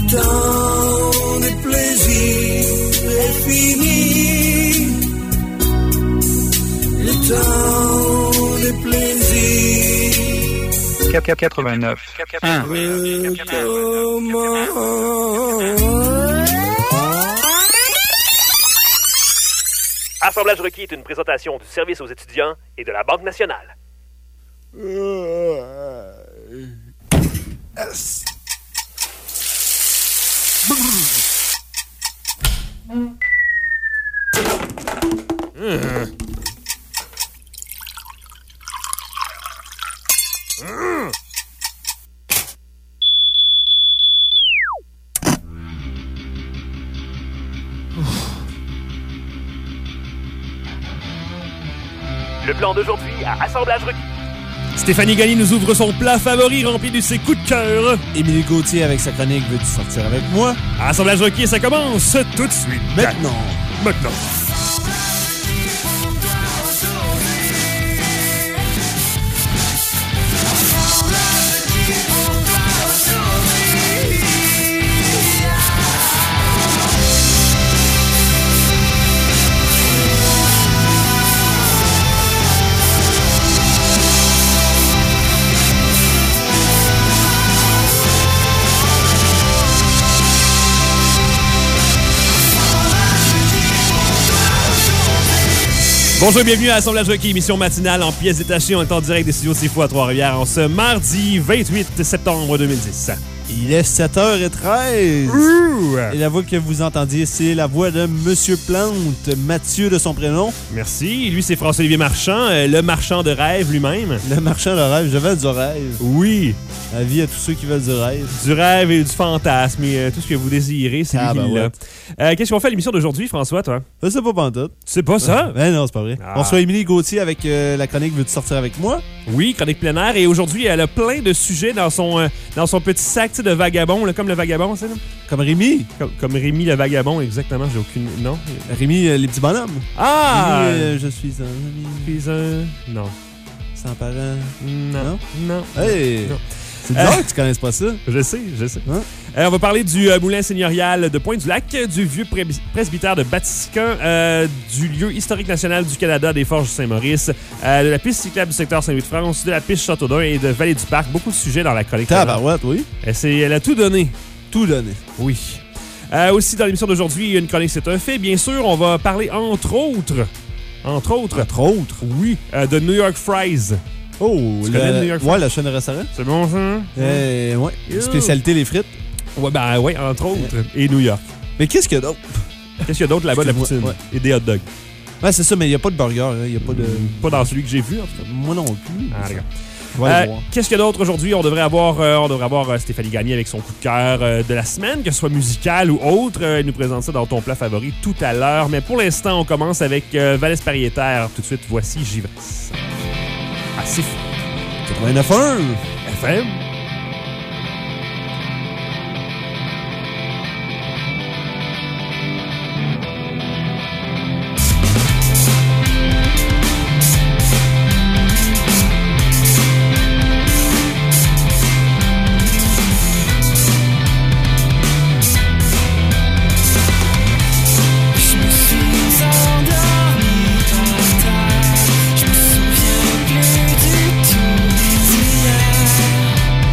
temps des plaisirs est fini. Le temps des plaisirs. 89. Assemblage requis est une présentation du service aux étudiants et de la Banque nationale. Le plan d'aujourd'hui à Assemblage requis. Stéphanie Gagné nous ouvre son plat favori rempli de ses coups de cœur. Émilie Gauthier avec sa chronique Veux-tu sortir avec moi? Assemblage requis, ça commence tout de suite. Maintenant. Bonjour et bienvenue à Assemblage requis, émission matinale en pièces détachées. On est en direct des studios CFO à Trois-Rivières en ce mardi 28 septembre 2010. Il est 7h13. Ouh! Et la voix que vous entendiez, c'est la voix de Monsieur Plante, Mathieu de son prénom. Merci. Lui, c'est François-Olivier Marchand, le marchand de rêve lui-même. Le marchand de rêve, je veux du rêve. Oui. La vie à tous ceux qui veulent du rêve. Du rêve et du fantasme et tout ce que vous désirez, c'est lui qui l'a. Qu'est-ce qu'on fait à l'émission d'aujourd'hui, François, toi? Je sais pas pantoute. C'est pas ça? Ben non, c'est pas vrai. On reçoit Émilie Gauthier avec la chronique Veux-tu sortir avec moi? Oui, chronique plein air. Et aujourd'hui, elle a plein de sujets dans son petit sac de vagabond, là, comme le vagabond, c'est ça? Comme Rémi. Comme Rémi le vagabond, exactement. J'ai aucune... Non? Rémi, les petits bonhommes. Ah! Rémi, je suis un ami. Non. Sans parents. Non. Hey! Non. C'est bizarre que tu connaisses pas ça. Je sais. Hein? On va parler du moulin seigneurial de Pointe-du-Lac, du vieux presbytère de Batiscan, du lieu historique national du Canada des Forges Saint-Maurice, de la piste cyclable du secteur Saint-Louis-de-France, de la piste Châteaudun et de Vallée du Parc. Beaucoup de sujets dans la chronique. Tabarouette, oui. Elle a tout donné. Tout donné. Oui. Aussi, dans l'émission d'aujourd'hui, une chronique C'est un fait. Bien sûr, on va parler entre autres, oui, de New York Fries. Oh, tu connais New York Fries? Ouais, la chaîne de restaurant. C'est bon, ça? Ouais. Spécialité, les frites. Ouais, entre autres. Et New York. Mais qu'est-ce qu'il y a d'autre? Qu'est-ce qu'il y a d'autre là-bas de la poutine? Ouais. Et des hot dogs. Ouais, c'est ça, mais il n'y a pas de burger. Il y a pas de... Pas dans celui que j'ai vu, en tout cas. Moi non plus. Ah, d'accord. Qu'est-ce qu'il y a d'autre aujourd'hui? On devrait avoir Stéphanie Gagné avec son coup de cœur de la semaine, que ce soit musical ou autre. Elle nous présente ça dans ton plat favori tout à l'heure. Mais pour l'instant, on commence avec Valles Pariétaire. Tout de suite, voici Givresse. Ah, c'est fou. 89.1 FM. Je me souviens plus du tout d'hier.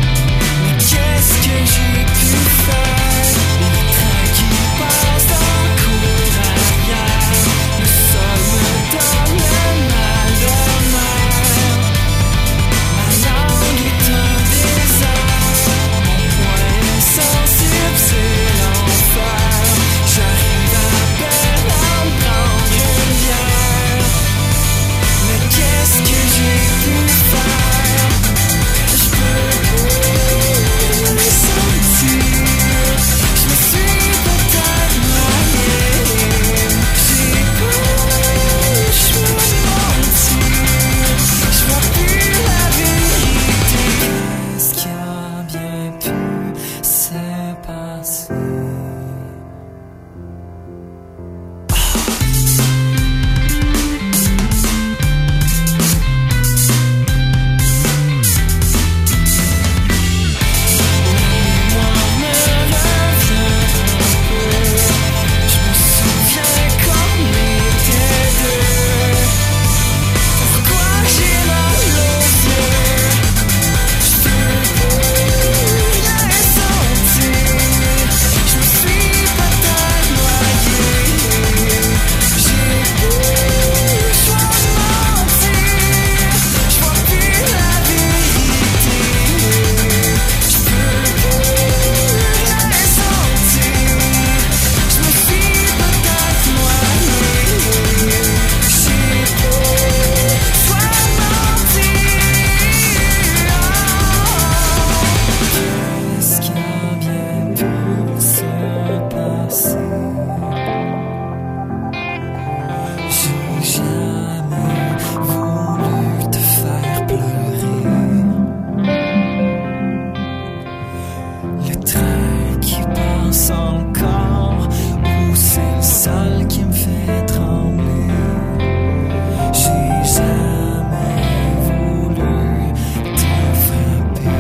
sol qui me fait trembler. J'ai jamais voulu te frapper.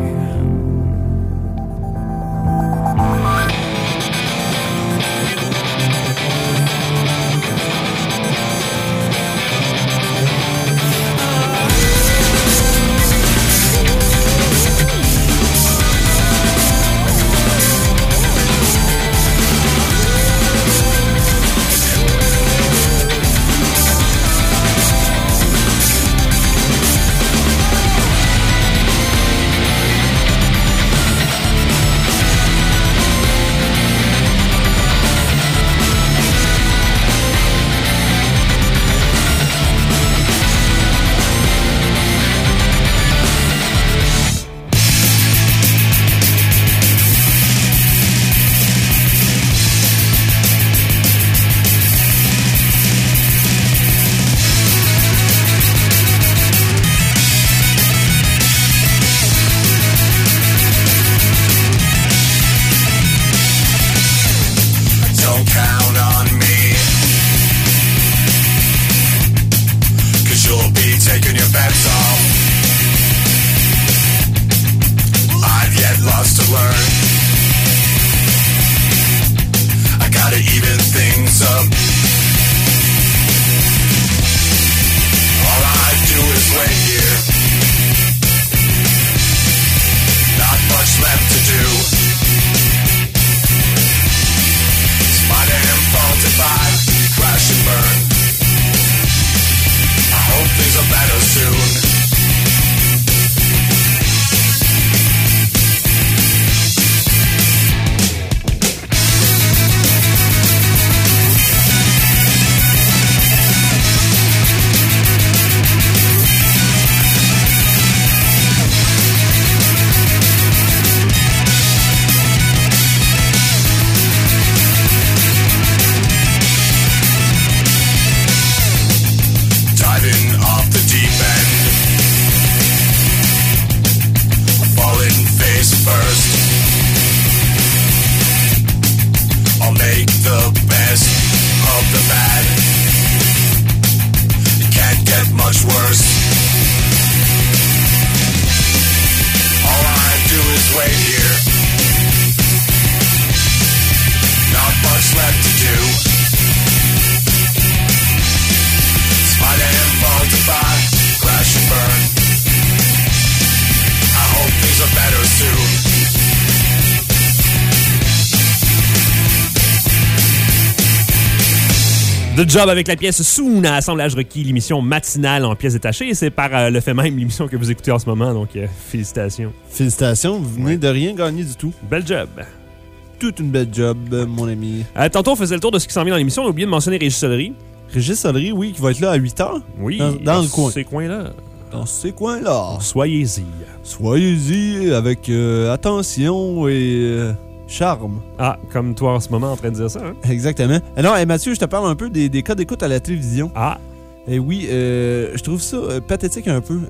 Don't count on me, 'cause you'll be taking your bets off. I've yet lots to learn. I gotta even things up. All I do is wait here. Not much left to do. My damn fault if I crash and burn. I hope things are better soon. The Job avec la pièce Soon à Assemblage requis, l'émission matinale en pièces détachées. Et c'est par le fait même l'émission que vous écoutez en ce moment, donc félicitations. Félicitations, vous venez de rien gagner du tout. Bel job. Toute une belle job, mon ami. Tantôt, on faisait le tour de ce qui s'en vient dans l'émission. On a oublié de mentionner Régis Solery. Régis Solery, oui, qui va être là à 8h. Oui, dans le coin. Ces coins-là. Dans ces coins-là. Soyez-y. Soyez-y avec attention et charme. Ah, comme toi en ce moment en train de dire ça, hein? Exactement. Non, Mathieu, je te parle un peu des cas d'écoute à la télévision. Ah. Et oui, je trouve ça pathétique un peu.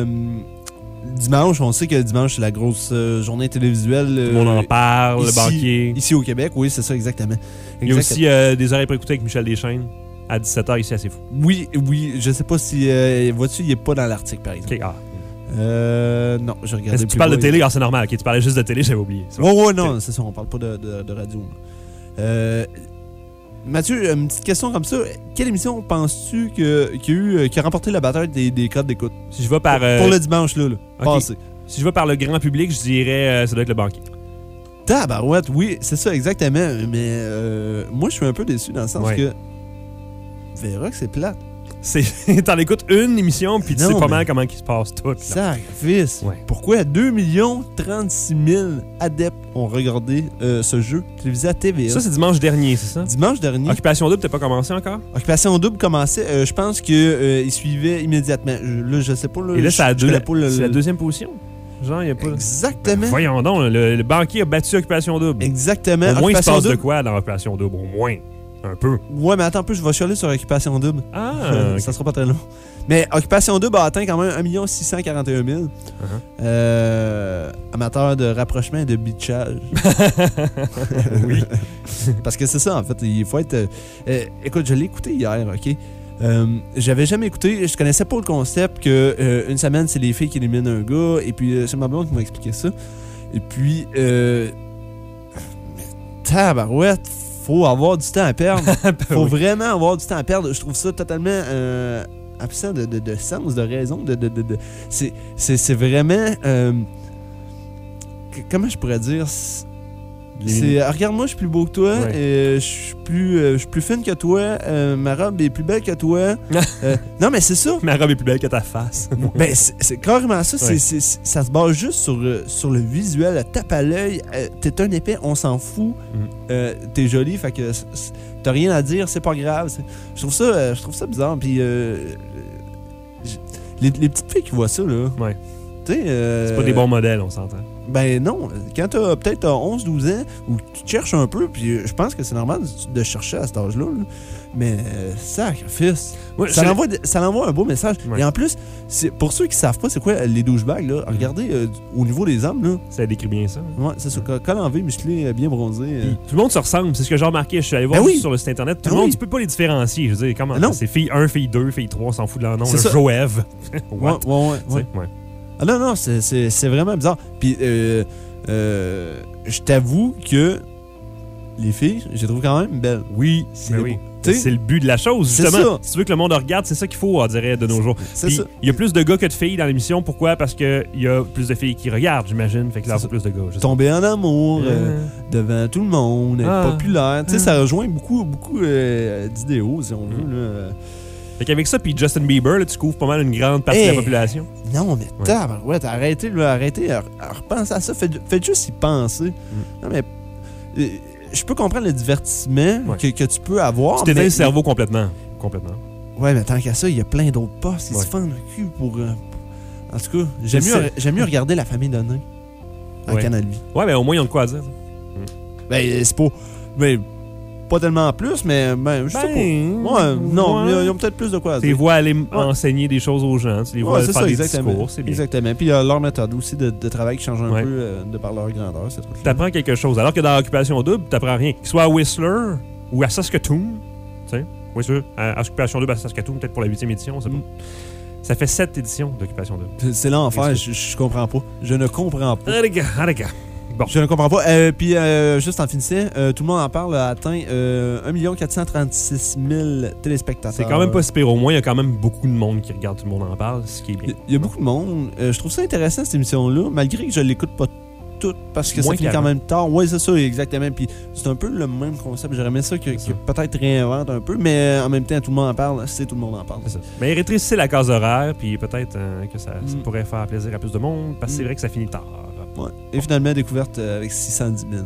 Dimanche, on sait que dimanche, c'est la grosse journée télévisuelle. On en parle, ici, le banquier. Ici au Québec, oui, c'est ça, exactement. Il y a aussi des oreilles pour écouter avec Michel Deschaines à 17h ici, assez fou. Oui, je sais pas si... vois-tu, il est pas dans l'article, par exemple. OK, ah. Non, je regardais. Si tu parles de télé, c'est normal. OK, tu parlais juste de télé, j'avais oublié. Ouais, non, c'est ça, on parle pas de radio. Mathieu, une petite question comme ça. Quelle émission penses-tu qui a remporté la bataille des codes d'écoute? Si je vais par... Pour le dimanche, là. Okay. Passé. Si je vais par le grand public, je dirais ça doit être le banquier. Tabarouette, oui, c'est ça, exactement. Mais moi, je suis un peu déçu dans le sens que... Vérox, c'est plate. T'en écoutes une émission, puis tu sais pas mal comment il se passe tout. Sacrifice. Ouais. Pourquoi 2 36 000 adeptes ont regardé ce jeu télévisé à TVA? Ça, c'est dimanche dernier, c'est ça? Dimanche dernier. Occupation Double, t'as pas commencé encore? Occupation Double commençait, je pense qu'il suivait immédiatement. Là, je sais pas. Là, et là, c'est la deuxième position. Genre, il n'y a pas... Exactement. Ben, voyons donc, le banquier a battu Occupation Double. Exactement. Au moins, il se passe Double, de quoi dans Occupation Double? Au moins. Un peu. Ouais, mais attends un peu, je vais chialer sur Occupation Double. Ah, Ça sera pas très long. Mais Occupation Double a atteint quand même 1 641 000. Amateurs de rapprochement et de bitchage. Oui. Parce que c'est ça, en fait. Il faut être... écoute, je l'ai écouté hier, OK? J'avais jamais écouté, je connaissais pas le concept que une semaine, c'est les filles qui éliminent un gars. Et puis, c'est ma blonde qui m'a expliqué ça. Et puis, tabarouette, faut avoir du temps à perdre. Faut vraiment avoir du temps à perdre. Je trouve ça totalement absent de sens, de raison. C'est vraiment... comment je pourrais dire? Regarde-moi, je suis plus beau que toi. Ouais. Je suis plus fine que toi. Ma robe est plus belle que toi. Non, mais c'est ça. Ma robe est plus belle que ta face. Ben, c'est carrément ça. Ouais. Ça se base juste sur le visuel, le tape à l'œil. T'es un épais, on s'en fout. T'es jolie, fait que t'as rien à dire, c'est pas grave. Je trouve ça bizarre. Puis les petites filles qui voient ça, là. Ouais. Tu sais. C'est pas des bons modèles, on s'entend. Ben non, quand t'as peut-être 11-12 ans, ou tu cherches un peu, puis je pense que c'est normal de chercher à cet âge-là, là. Mais sacrifice. Ouais, ça l'envoie un beau message. Ouais. Et en plus, pour ceux qui savent pas c'est quoi les douchebags, là, regardez au niveau des hommes, là. Ça décrit bien ça. Ouais, c'est ça. Col en V, musclé, bien bronzé. Puis, tout le monde se ressemble, c'est ce que j'ai remarqué. Je suis allé voir Ben oui. sur le site internet. Tout Ben le monde, oui. tu peux pas les différencier. Je veux dire, comment Non. c'est fille 1, fille 2, fille 3, on s'en fout de leur nom. C'est ça. Joëve. Ouais. Ouais. Ah non, c'est vraiment bizarre. Puis, je t'avoue que les filles, je les trouve quand même belles. Oui, C'est oui. beau. T'sais, C'est le but de la chose, c'est justement. ça. Si tu veux que le monde regarde, c'est ça qu'il faut, on dirait, de nos jours. C'est Puis, ça. il y a plus de gars que de filles dans l'émission. Pourquoi? Parce qu'il y a plus de filles qui regardent, j'imagine. Fait que là, il C'est faut plus de gars. je sais. Tomber en amour devant tout le monde, être populaire. Tu sais, ça rejoint beaucoup d'idéaux, si on veut. Là. Fait qu'avec ça, puis Justin Bieber, là, tu couvres pas mal une grande partie de la population. Non, mais tabarouette, arrêtez, repensez à ça. Faites juste y penser. Non, mais je peux comprendre le divertissement que tu peux avoir. Tu t'éteins le cerveau complètement. Ouais, mais tant qu'à ça, il y a plein d'autres postes qui se font le cul pour... En tout cas, j'aime mieux regarder La Famille Donnée en Canal Vie. Ouais, mais au moins, ils ont de quoi à dire. Ben, c'est pas... Ben, pas tellement plus, mais je sais pas. Ouais, non, ils ont peut-être plus de quoi à Tu les dire. vois aller enseigner des choses aux gens. Tu les vois faire des discours. C'est bien. Exactement. Puis il y a leur méthode aussi de travail qui change un peu de par leur grandeur. T'apprends quelque chose. Alors que dans Occupation Double, t'apprends rien. Qu'il soit à Whistler ou à Saskatoon. Tu sais, Whistler, à Occupation Double à Saskatoon, peut-être pour la 8e édition, on sait pas. Ça fait 7 éditions d'Occupation Double. C'est l'enfer, je comprends pas. Je ne comprends pas. Ah, les gars. Bon. Je ne comprends pas. Puis, juste en finissant, tout le monde en parle, a atteint 1 436 000 téléspectateurs. C'est quand même pas si pire. Au moins, il y a quand même beaucoup de monde qui regarde, tout le monde en parle, ce qui est bien. Il y a beaucoup de monde. Je trouve ça intéressant, cette émission-là, malgré que je l'écoute pas toute, parce que ça finit quand même tard. Oui, c'est ça, exactement. Puis, c'est un peu le même concept. J'aurais aimé ça que peut-être réinvente un peu, mais en même temps, tout le monde en parle. C'est tout le monde en parle. C'est ça. Mais rétrécissez la case horaire, puis peut-être que ça pourrait faire plaisir à plus de monde, parce que c'est vrai que ça finit tard. Ouais. Et finalement, découverte avec 610 000.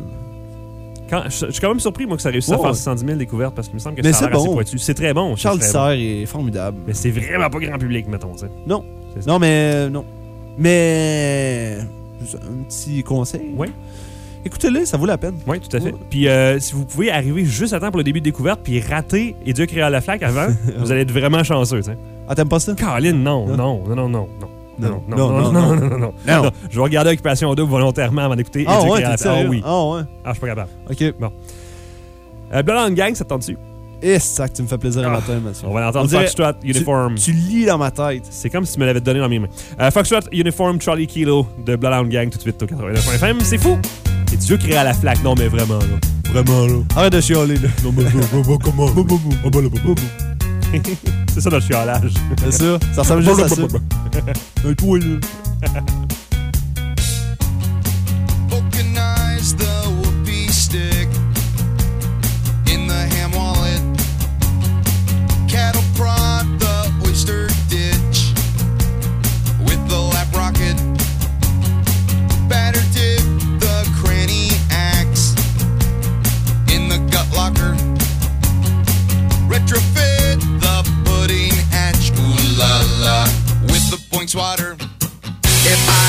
Je suis quand même surpris, moi, que ça réussisse à faire 610 000 découvertes, parce qu'il me semble que mais ça a l'air bon. assez pointu. C'est très bon. Charles Tisser est formidable. Mais c'est vraiment pas grand public, mettons. T'sais. Non. Non, mais... Non. Mais... Juste un petit conseil. Oui. Écoutez-le, ça vaut la peine. Oui, tout à fait. Puis si vous pouvez arriver juste à temps pour le début de découverte, puis rater Et Dieu créa la flaque avant, vous allez être vraiment chanceux. T'sais. Ah, t'aimes pas ça? Caroline, non. Non. Je vais regarder Occupation Double volontairement avant d'écouter. Ah ouais, t'es sérieux? Ah oui. Ah ouais. Ah, je suis pas capable. OK. Bon. Bloodhound Gang, ça te tente dessus? Et c'est ça que tu me fais plaisir le matin, monsieur. On va l'entendre. Foxtrot, Uniform. Tu lis dans ma tête. C'est comme si tu me l'avais donné dans mes mains. Foxtrot, Uniform, Charlie Kilo de Bloodhound Gang tout de suite au 89.fm. C'est fou! Et Dieu créa la flaque. Non, mais vraiment, là. Vraiment, là. Arrête de chialer, là. Non, mais comment? C'est ça notre chialage. C'est ça. Ça ressemble juste à ça. Un toi, là. Vulcanize the whoopee stick in the ham wallet. Cattle prod the oyster ditch with the lap rocket. Batter dip the cranny axe in the gut locker. Retrofit the pudding hatch, ooh la la, with the points water. If I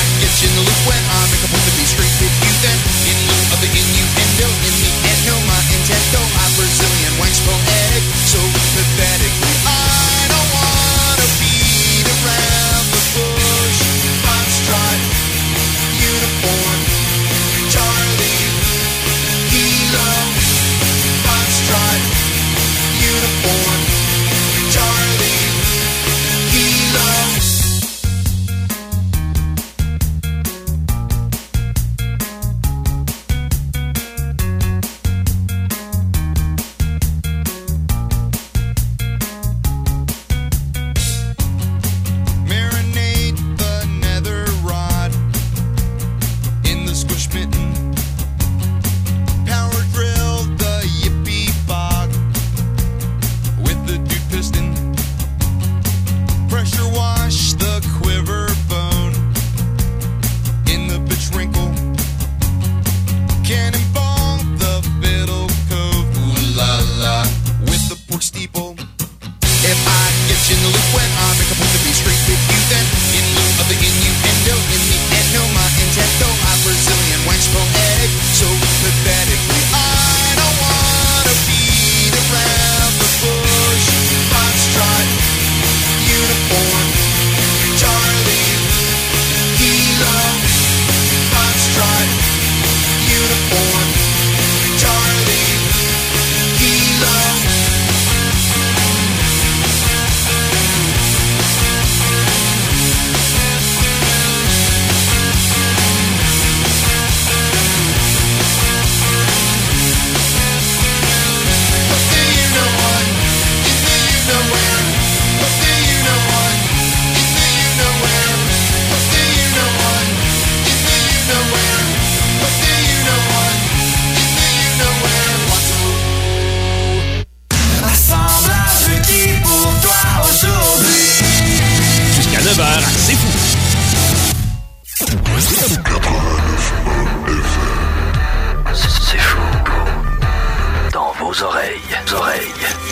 vos oreilles.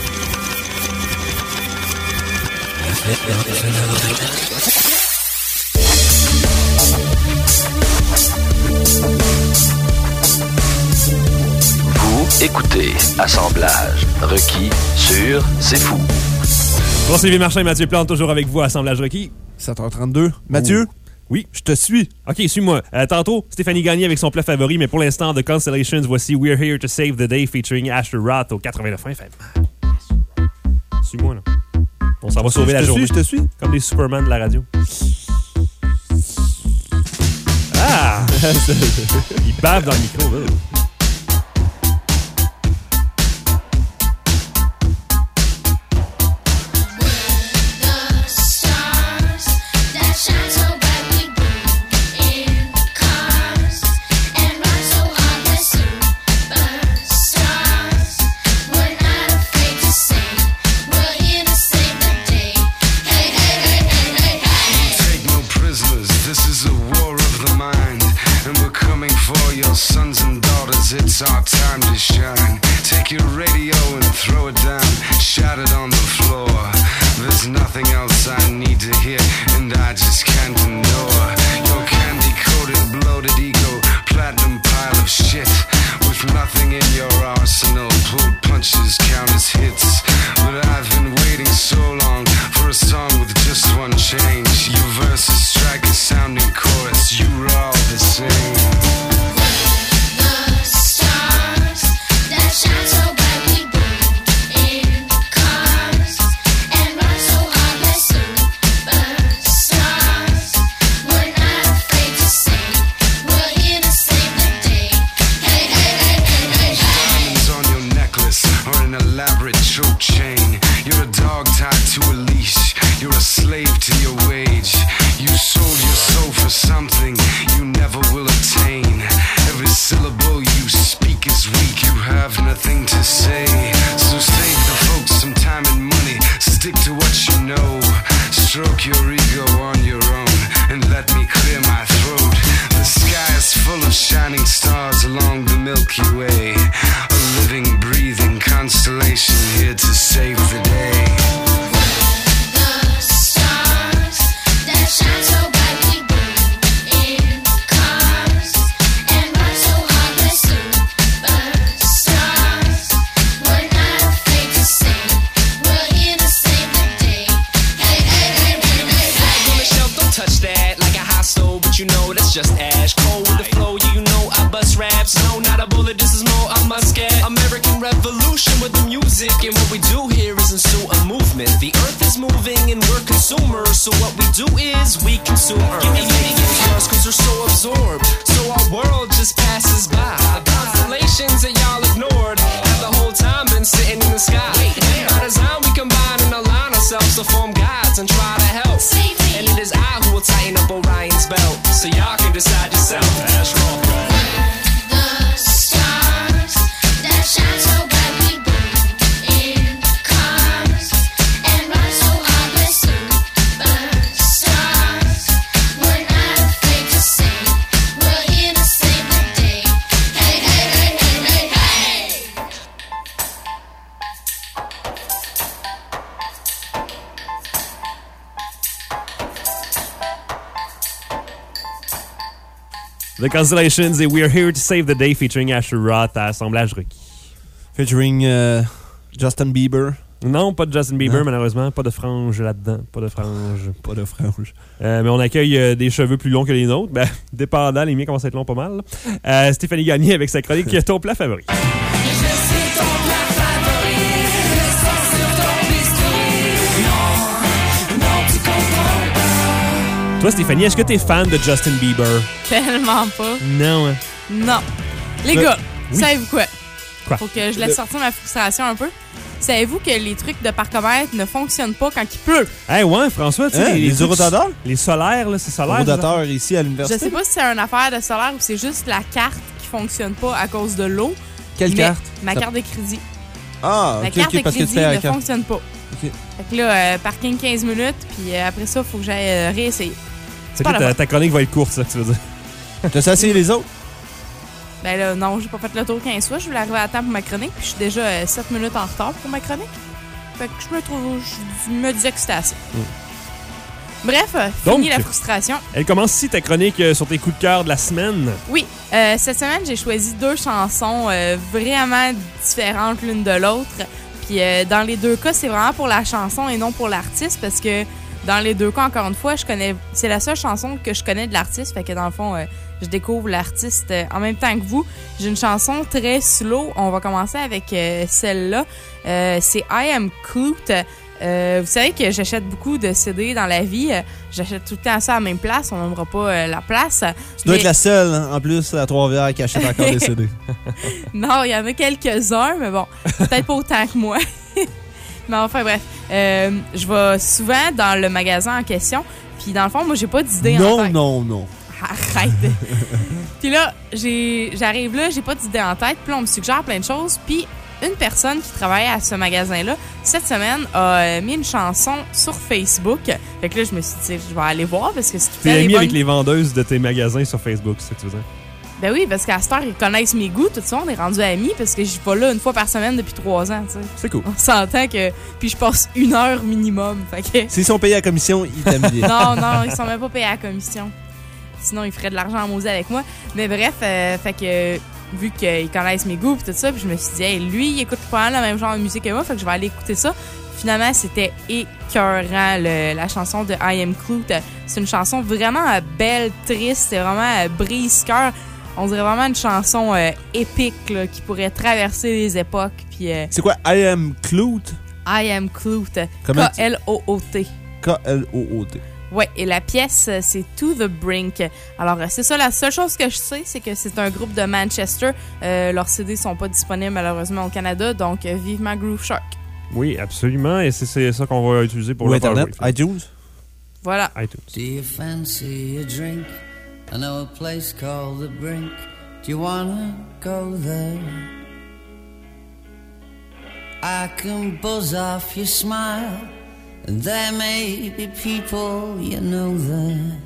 Vous écoutez Assemblage requis sur C'est Fou. Bon, Sylvie Marchand et Mathieu Plante, toujours avec vous, Assemblage requis. 7h32. Mathieu? Oui. Je te suis. OK, suis-moi. Tantôt, Stéphanie Gagné avec son plat favori, mais pour l'instant, The Constellations, voici We're Here to Save the Day featuring Asher Roth au 89 FM. Suis-moi, là. On s'en va sauver la journée. Je te suis. Comme des Superman de la radio. Ah! Il bave dans le micro, là. It's our time to shine. Take your radio and throw it down. Shout it on the floor. There's nothing else I need to hear, and I just can't ignore your candy-coated, bloated ego, platinum pile of shit with nothing in your arsenal. Pulled punches count as hits, but I've been waiting so long for a song with just one change. Your verses strike a sounding chorus. You were all the same. Shine so bright we burn in cars and run so hard we're superstars. We're not afraid to say we're here to save the day. Hey, hey, hey, hey, hey, hey. Diamonds on your necklace or an elaborate choke chain. You're a dog tied to a leash. You're a slave to your wage. You sold your soul for something you never will attain. Every syllable you speak is weak. You have nothing to say. So save the folks some time and money. Stick to what you know. Stroke your ego on your own and let me clear my throat. The sky is full of shining stars along the Milky Way. A living, breathing constellation here to save the day. The stars that shine so bright we burn in cars and run so hard we're superstars. We're not afraid to say we're here to save the day. Hey, hey, hey, hey, hey, hey. On the shelf, don't touch that like a hot stove, but you know that's just ash. Cold with the flow, you know I bust raps. No, not a bullet, this is more a musket. American Revolution with the music, and what we do here is ensue a movement. The earth is moving and we're consumers, so what we do is we consume earth. And maybe get yours cause we're so absorbed, so our world just passes by. Constellations that y'all ignored have the whole time been sitting in the sky. By design we combine and align ourselves to form gods and try to help. And it is I who will tighten up Orion's belt, so y'all can decide yourself. That's wrong. The stars that shine so bright we burn in cars and run so hard we're superstars. We're not afraid to say we're here to save the day. Hey, hey, hey, hey, hey, hey. The Constellations et We're Here to Save the Day featuring Asher Roth à Assemblage requis. Featuring Justin Bieber. Non, pas de Justin Bieber, Non. malheureusement. Pas de frange là-dedans. Pas de frange. Pas de frange. Mais on accueille des cheveux plus longs que les nôtres. Ben, dépendant, les miens commencent à être longs pas mal. Stéphanie Gagné avec sa chronique Ton plat favori. Toi, Stéphanie, est-ce que t'es fan de Justin Bieber? Tellement pas. Non. Hein. Non. Les Le- gars, oui. savez-vous quoi? Quoi? Faut que je laisse sortir ma frustration un peu. Savez-vous que les trucs de parcomètre ne fonctionnent pas quand il pleut? Eh ouais, François, tu sais, Hein, les trucs- eurodateurs? Les solaires, là, c'est solaire. Eurodateurs ici à Je l'université. sais pas si c'est une affaire de solaire ou c'est juste la carte qui fonctionne pas à cause de l'eau. Quelle mais carte? Ma Ça- carte de crédit. Ah, La ok, carte ok, de parce que tu crédit fais la ne carte. fonctionne pas. Ok. Fait que là, parking 15 minutes, puis après ça, faut que j'aille réessayer. C'est pas que la ta chronique va être courte, ça que tu veux dire. T'as essayé les autres? Ben là, non, j'ai pas fait le tour 15 fois. Je voulais arriver à temps pour ma chronique, puis je suis déjà 7 minutes en retard pour ma chronique. Fait que je me disais que c'était assez. Bref, fini la frustration. Elle commence ici ta chronique sur tes coups de cœur de la semaine. Oui, cette semaine, j'ai choisi 2 chansons vraiment différentes l'une de l'autre. Puis dans les 2 cas, c'est vraiment pour la chanson et non pour l'artiste, parce que dans les 2 cas, encore une fois, c'est la seule chanson que je connais de l'artiste. Fait que dans le fond, je découvre l'artiste en même temps que vous. J'ai une chanson très slow. On va commencer avec celle-là. C'est I Am Cute. Vous savez que j'achète beaucoup de CD dans la vie. J'achète tout le temps ça à la même place. On n'aimera pas la place. Tu dois être la seule, hein, en plus, à Trois-Rivières qui achète encore des CD. Non, il y en a quelques-uns, mais bon, peut-être pas autant que moi. Mais enfin, bref. Je vais souvent dans le magasin en question. Puis dans le fond, moi, j'ai pas d'idée en tête. Non. Arrête. Puis là, j'arrive là, j'ai pas d'idée en tête. Puis là, on me suggère plein de choses. Puis une personne qui travaillait à ce magasin-là, cette semaine, a mis une chanson sur Facebook. Fait que là, je me suis dit, je vais aller voir parce que c'est tout à fait. Tu l'as mis avec les vendeuses de tes magasins sur Facebook, c'est ça que tu veux dire? Ben oui, parce qu'à cette heure, ils connaissent mes goûts, tout ça, on est rendus amis parce que je vais là une fois par semaine depuis 3 ans, tu sais. C'est cool. On s'entend que... Puis je passe 1 heure minimum, fait que... S'ils sont payés à la commission, ils t'aiment bien. Non, ils sont même pas payés à la commission. Sinon, ils feraient de l'argent en maudit avec moi. Mais bref, fait que... Vu qu'ils connaissent mes goûts et tout ça, puis je me suis dit, hey, lui, il écoute pas le même genre de musique que moi, fait que je vais aller écouter ça. Finalement, c'était écœurant, la chanson de I Am Cute. C'est une chanson vraiment belle, triste, c'est vraiment brise-cœur. On dirait vraiment une chanson épique là, qui pourrait traverser les époques. Puis, c'est quoi, I Am Cute? I Am Cute. K-L-O-O-T. K-L-O-O-T. Ouais, et la pièce, c'est To The Brink. Alors, c'est ça, la seule chose que je sais, c'est que c'est un groupe de Manchester. Leurs CD sont pas disponibles, malheureusement, au Canada, donc vivement Groove Shark. Oui, absolument, et c'est ça qu'on va utiliser pour le Internet, iTunes. Voilà. iTunes. Do you fancy a drink? I know a place called The Brink. Do you wanna go there? I can buzz off your smile. And there may be people you know there.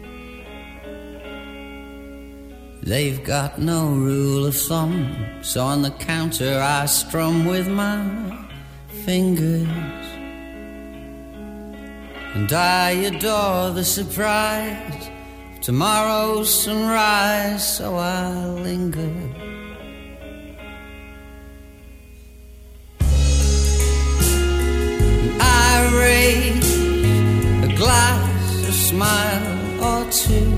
They've got no rule of thumb, so on the counter I strum with my fingers. And I adore the surprise of tomorrow's sunrise, so I linger. I raise a glass, a smile or two.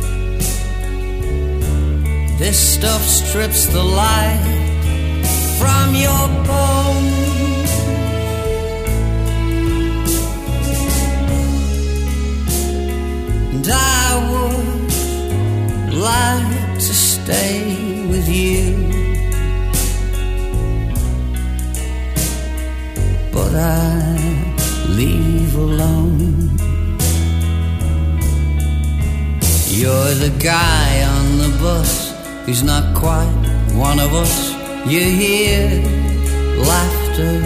This stuff strips the light from your bones. And I would like to stay with you, but I leave alone. You're the guy on the bus who's not quite one of us. You hear laughter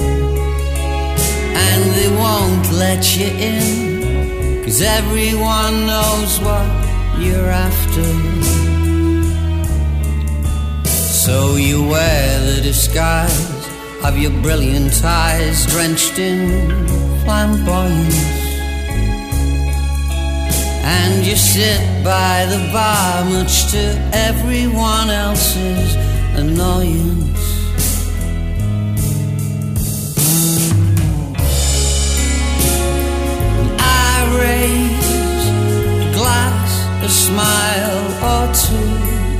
and they won't let you in, 'cause everyone knows what you're after. So you wear the disguise of your brilliant eyes, drenched in flamboyance, and you sit by the bar, much to everyone else's annoyance. I raise a glass, a smile or two.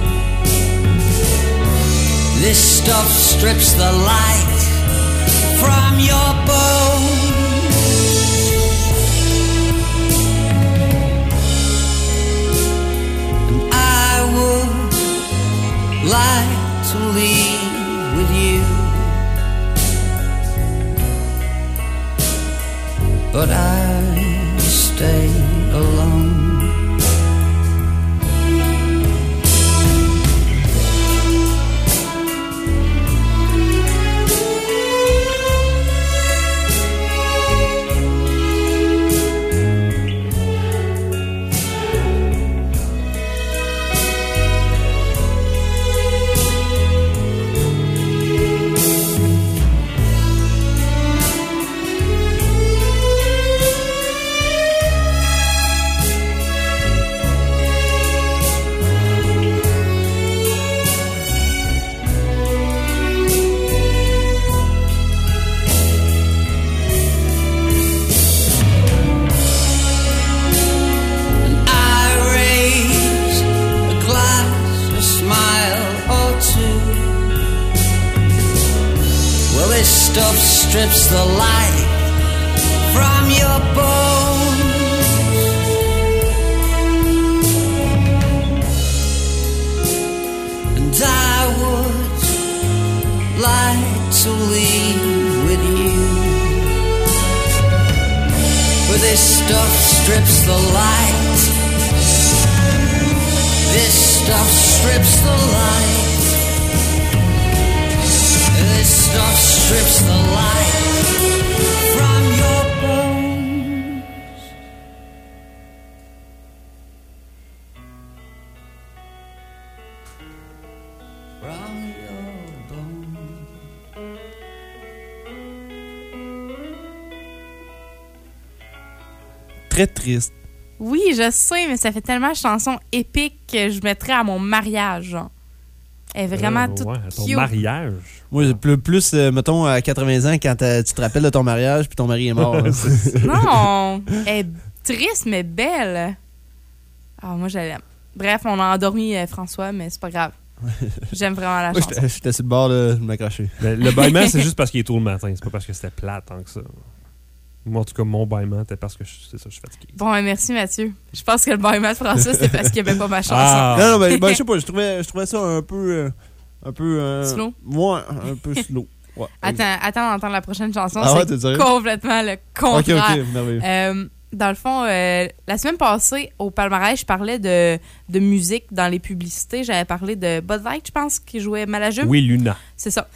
This stuff strips the light from your bones. And I would like to leave with you, but I stay alone. stuff strips the life from your bones. And I would like to leave with you, but this stuff strips the light. This stuff strips the light. This stuff strips the light from your bones. From your bones. Très triste. Oui, je sais, mais ça fait tellement de chansons épiques que je mettrais à mon mariage. Genre. Elle est vraiment toute ouais, à ton cute. mariage. Moi, plus mettons, à 80 ans, quand tu te rappelles de ton mariage puis ton mari est mort. là. Non, elle est triste, mais belle. Ah, moi, je l'aime. Bref, on a endormi François, mais c'est pas grave. J'aime vraiment la Moi, chanson. j'étais sur le bord de m'accrocher. Ben, le bâillement, c'est juste parce qu'il est tôt le matin. C'est pas parce que c'était plate tant que ça. Moi, en tout cas, mon bâillement, c'était parce que je suis fatigué. Bon, merci Mathieu. Je pense que le bâillement de François, c'était parce qu'il n'y avait pas ma chanson. Ah. Non, mais je sais pas, je trouvais ça un peu... Slow? Ouais, un peu slow. Ouais, Attends d'entendre la prochaine chanson. Ah ouais, c'est t'es sérieux? complètement le contraire. Ok, merveilleux. Dans le fond, la semaine passée, au palmarès, je parlais de musique dans les publicités. J'avais parlé de Bud Light, je pense, qui jouait Malajube. Oui, Luna. C'est ça.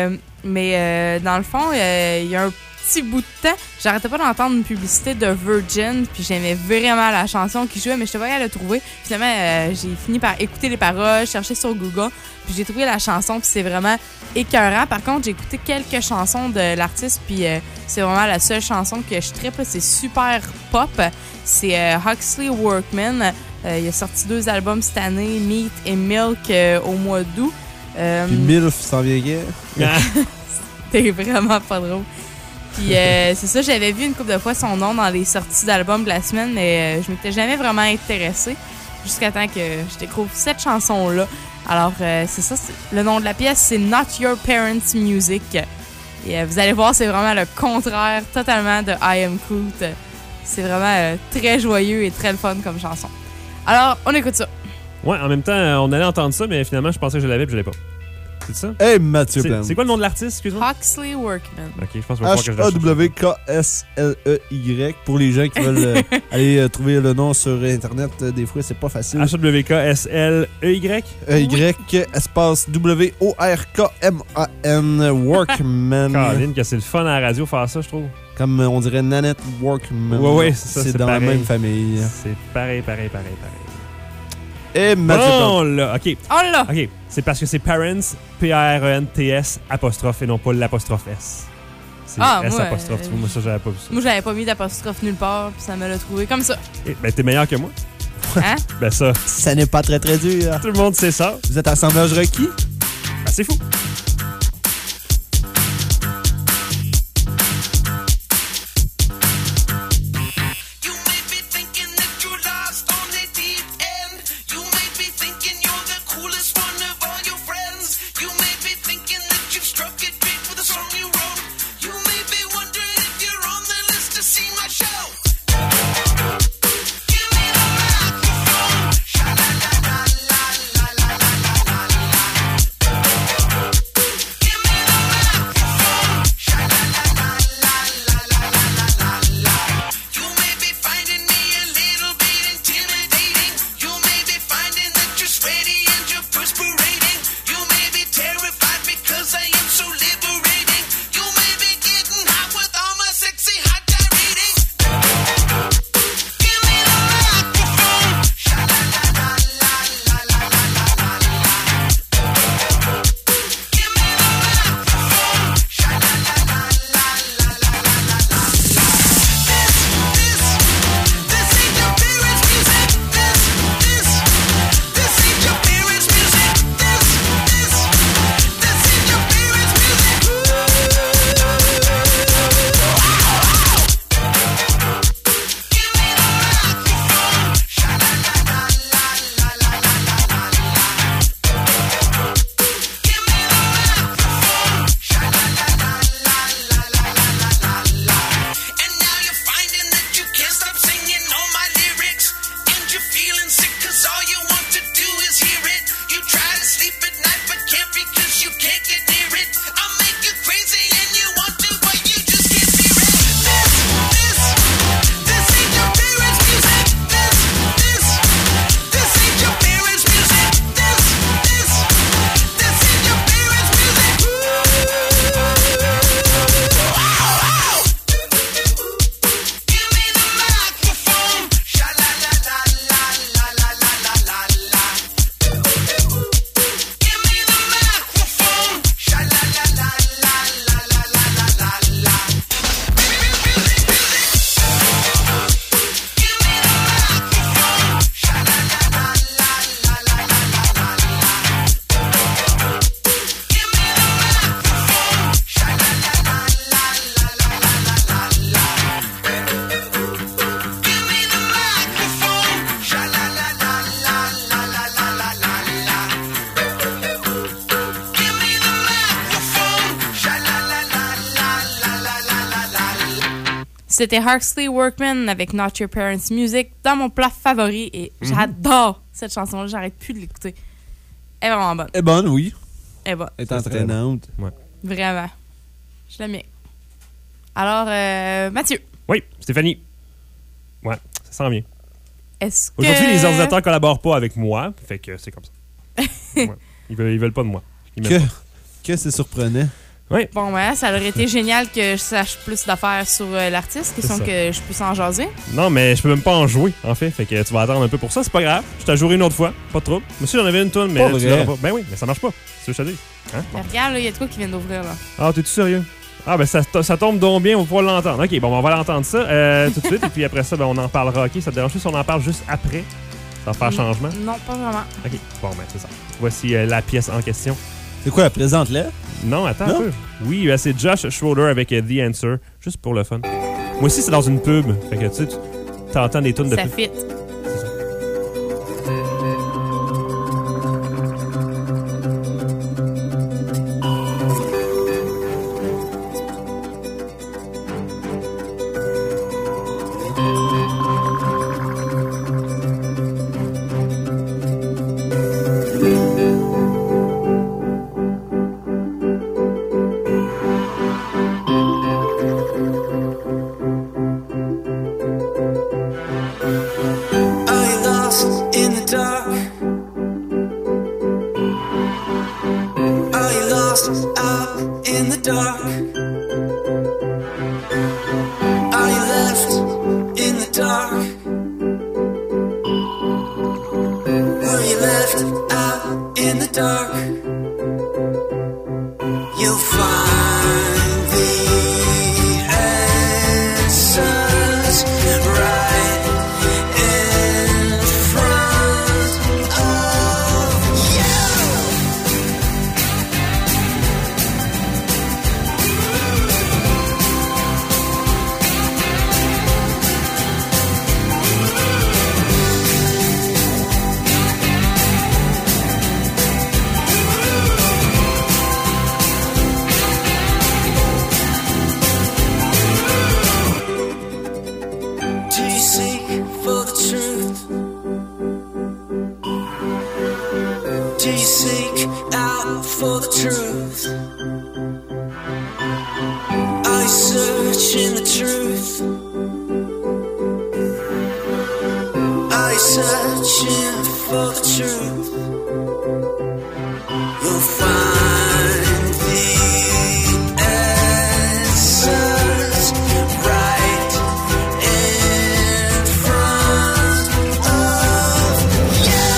Mais dans le fond, il y a un petit bout de temps, j'arrêtais pas d'entendre une publicité de Virgin, puis j'aimais vraiment la chanson qui jouait, mais je n'étais pas capable de la trouver. Finalement, j'ai fini par écouter les paroles, chercher sur Google, puis j'ai trouvé la chanson, puis c'est vraiment écœurant. Par contre, j'ai écouté quelques chansons de l'artiste, puis c'est vraiment la seule chanson que je trippe. C'est super pop. C'est Huxley Workman. Il a sorti 2 albums cette année, Meat et Milk, au mois d'août. Puis Milf s'en vient guère. T'es vraiment pas drôle. Puis c'est ça, j'avais vu une couple de fois son nom dans les sorties d'albums de la semaine, mais je m'étais jamais vraiment intéressée jusqu'à temps que je découvre cette chanson-là. Alors, c'est ça, le nom de la pièce, c'est Not Your Parents' Music. Et vous allez voir, c'est vraiment le contraire totalement de I Am Cute. C'est vraiment très joyeux et très le fun comme chanson. Alors, on écoute ça. Ouais, en même temps, on allait entendre ça, mais finalement, je pensais que je l'avais, puis je l'ai pas. C'est ça? Hey, Mathieu Plante. C'est quoi le nom de l'artiste, excuse-moi? Huxley Workman. Ok, je pense que je vais voir que je H-A-W-K-S-L-E-Y. Pour les gens qui veulent aller trouver le nom sur Internet, des fois, c'est pas facile. H-A-W-K-S-L-E-Y? Y, espace W-O-R-K-M-A-N, Workman. Caroline, que c'est le fun à la radio faire ça, je trouve. Comme on dirait Nanette Workman. Ouais, c'est ça. C'est dans pareil. la même famille. C'est pareil. Et Mathieu Bon, Plante. là, ok. On l'a! Ok, c'est parce que c'est Parents, P-A-R-E-N-T-S, apostrophe, et non pas l'apostrophe S. C'est S moi, apostrophe, tu vois, moi ça, j'avais pas vu ça. Moi, j'avais pas mis d'apostrophe nulle part, puis ça me l'a trouvé comme ça. Eh, ben, t'es meilleur que moi. Hein? Ben ça, Ça n'est pas très très dur. tout le monde sait ça. Vous êtes assemblage requis? Ben, c'est fou. You may be thinking that you're lost on the deep end. You may be thinking you're the coolest one of all your friends. You may be thinking that you've struck it big with a song you wrote. You may be wondering if you're on the list to see my show. Give me the microphone. Sha-la-la-la-la-la-la-la-la-la. C'était Huxley Workman avec Not Your Parents' Music dans mon plat favori et j'adore cette chanson-là. J'arrête plus de l'écouter. Elle est vraiment bonne. Elle est bonne, oui. Elle est bonne. Elle est entraînante. Ouais. Vraiment. Je l'aime bien. Alors, Mathieu. Oui, Stéphanie. Ouais, ça sent bien. Est-ce que... Aujourd'hui, les ordinateurs collaborent pas avec moi, fait que c'est comme ça. Ouais. Ils veulent pas de moi. Que c'est surprenant. Oui. Bon, ouais, ça aurait été génial que je sache plus d'affaires sur l'artiste, question que je puisse en jaser. Non, mais je peux même pas en jouer, en fait. Fait que tu vas attendre un peu pour ça, c'est pas grave. Je t'ai joué une autre fois, pas de trouble. Monsieur, j'en avais une toune, mais Pas tu vrai. l'auras pas. Ben oui, mais ça marche pas. C'est ce que je te dis. Hein? Bon. Mais regarde, il y a de quoi qui vient d'ouvrir, là. Ah, t'es-tu sérieux? Ah, ben ça tombe donc bien, on va pouvoir l'entendre. Ok, bon, on va l'entendre ça tout de suite, et puis après ça, ben, on en parlera. Ok, ça te dérange si on en parle juste après? Ça va faire changement? Non, pas vraiment. Ok, bon, ben c'est ça. Voici la pièce en question. C'est quoi, présente-la? Non, attends Non? un peu. Oui, c'est Josh Schroeder avec The Answer, juste pour le fun. Moi aussi, c'est dans une pub. Fait que tu sais, tu entends des tunes de Ça pub. fit. Are you lost in the dark? Are you lost out in the dark? Are you left in the dark? Were you left out in the dark? You'll find the answers right in front of you. Do you seek for the truth? Do you seek out for the truth? Are you searching the truth? Are you searching for the truth? You'll find the answers right in front of you.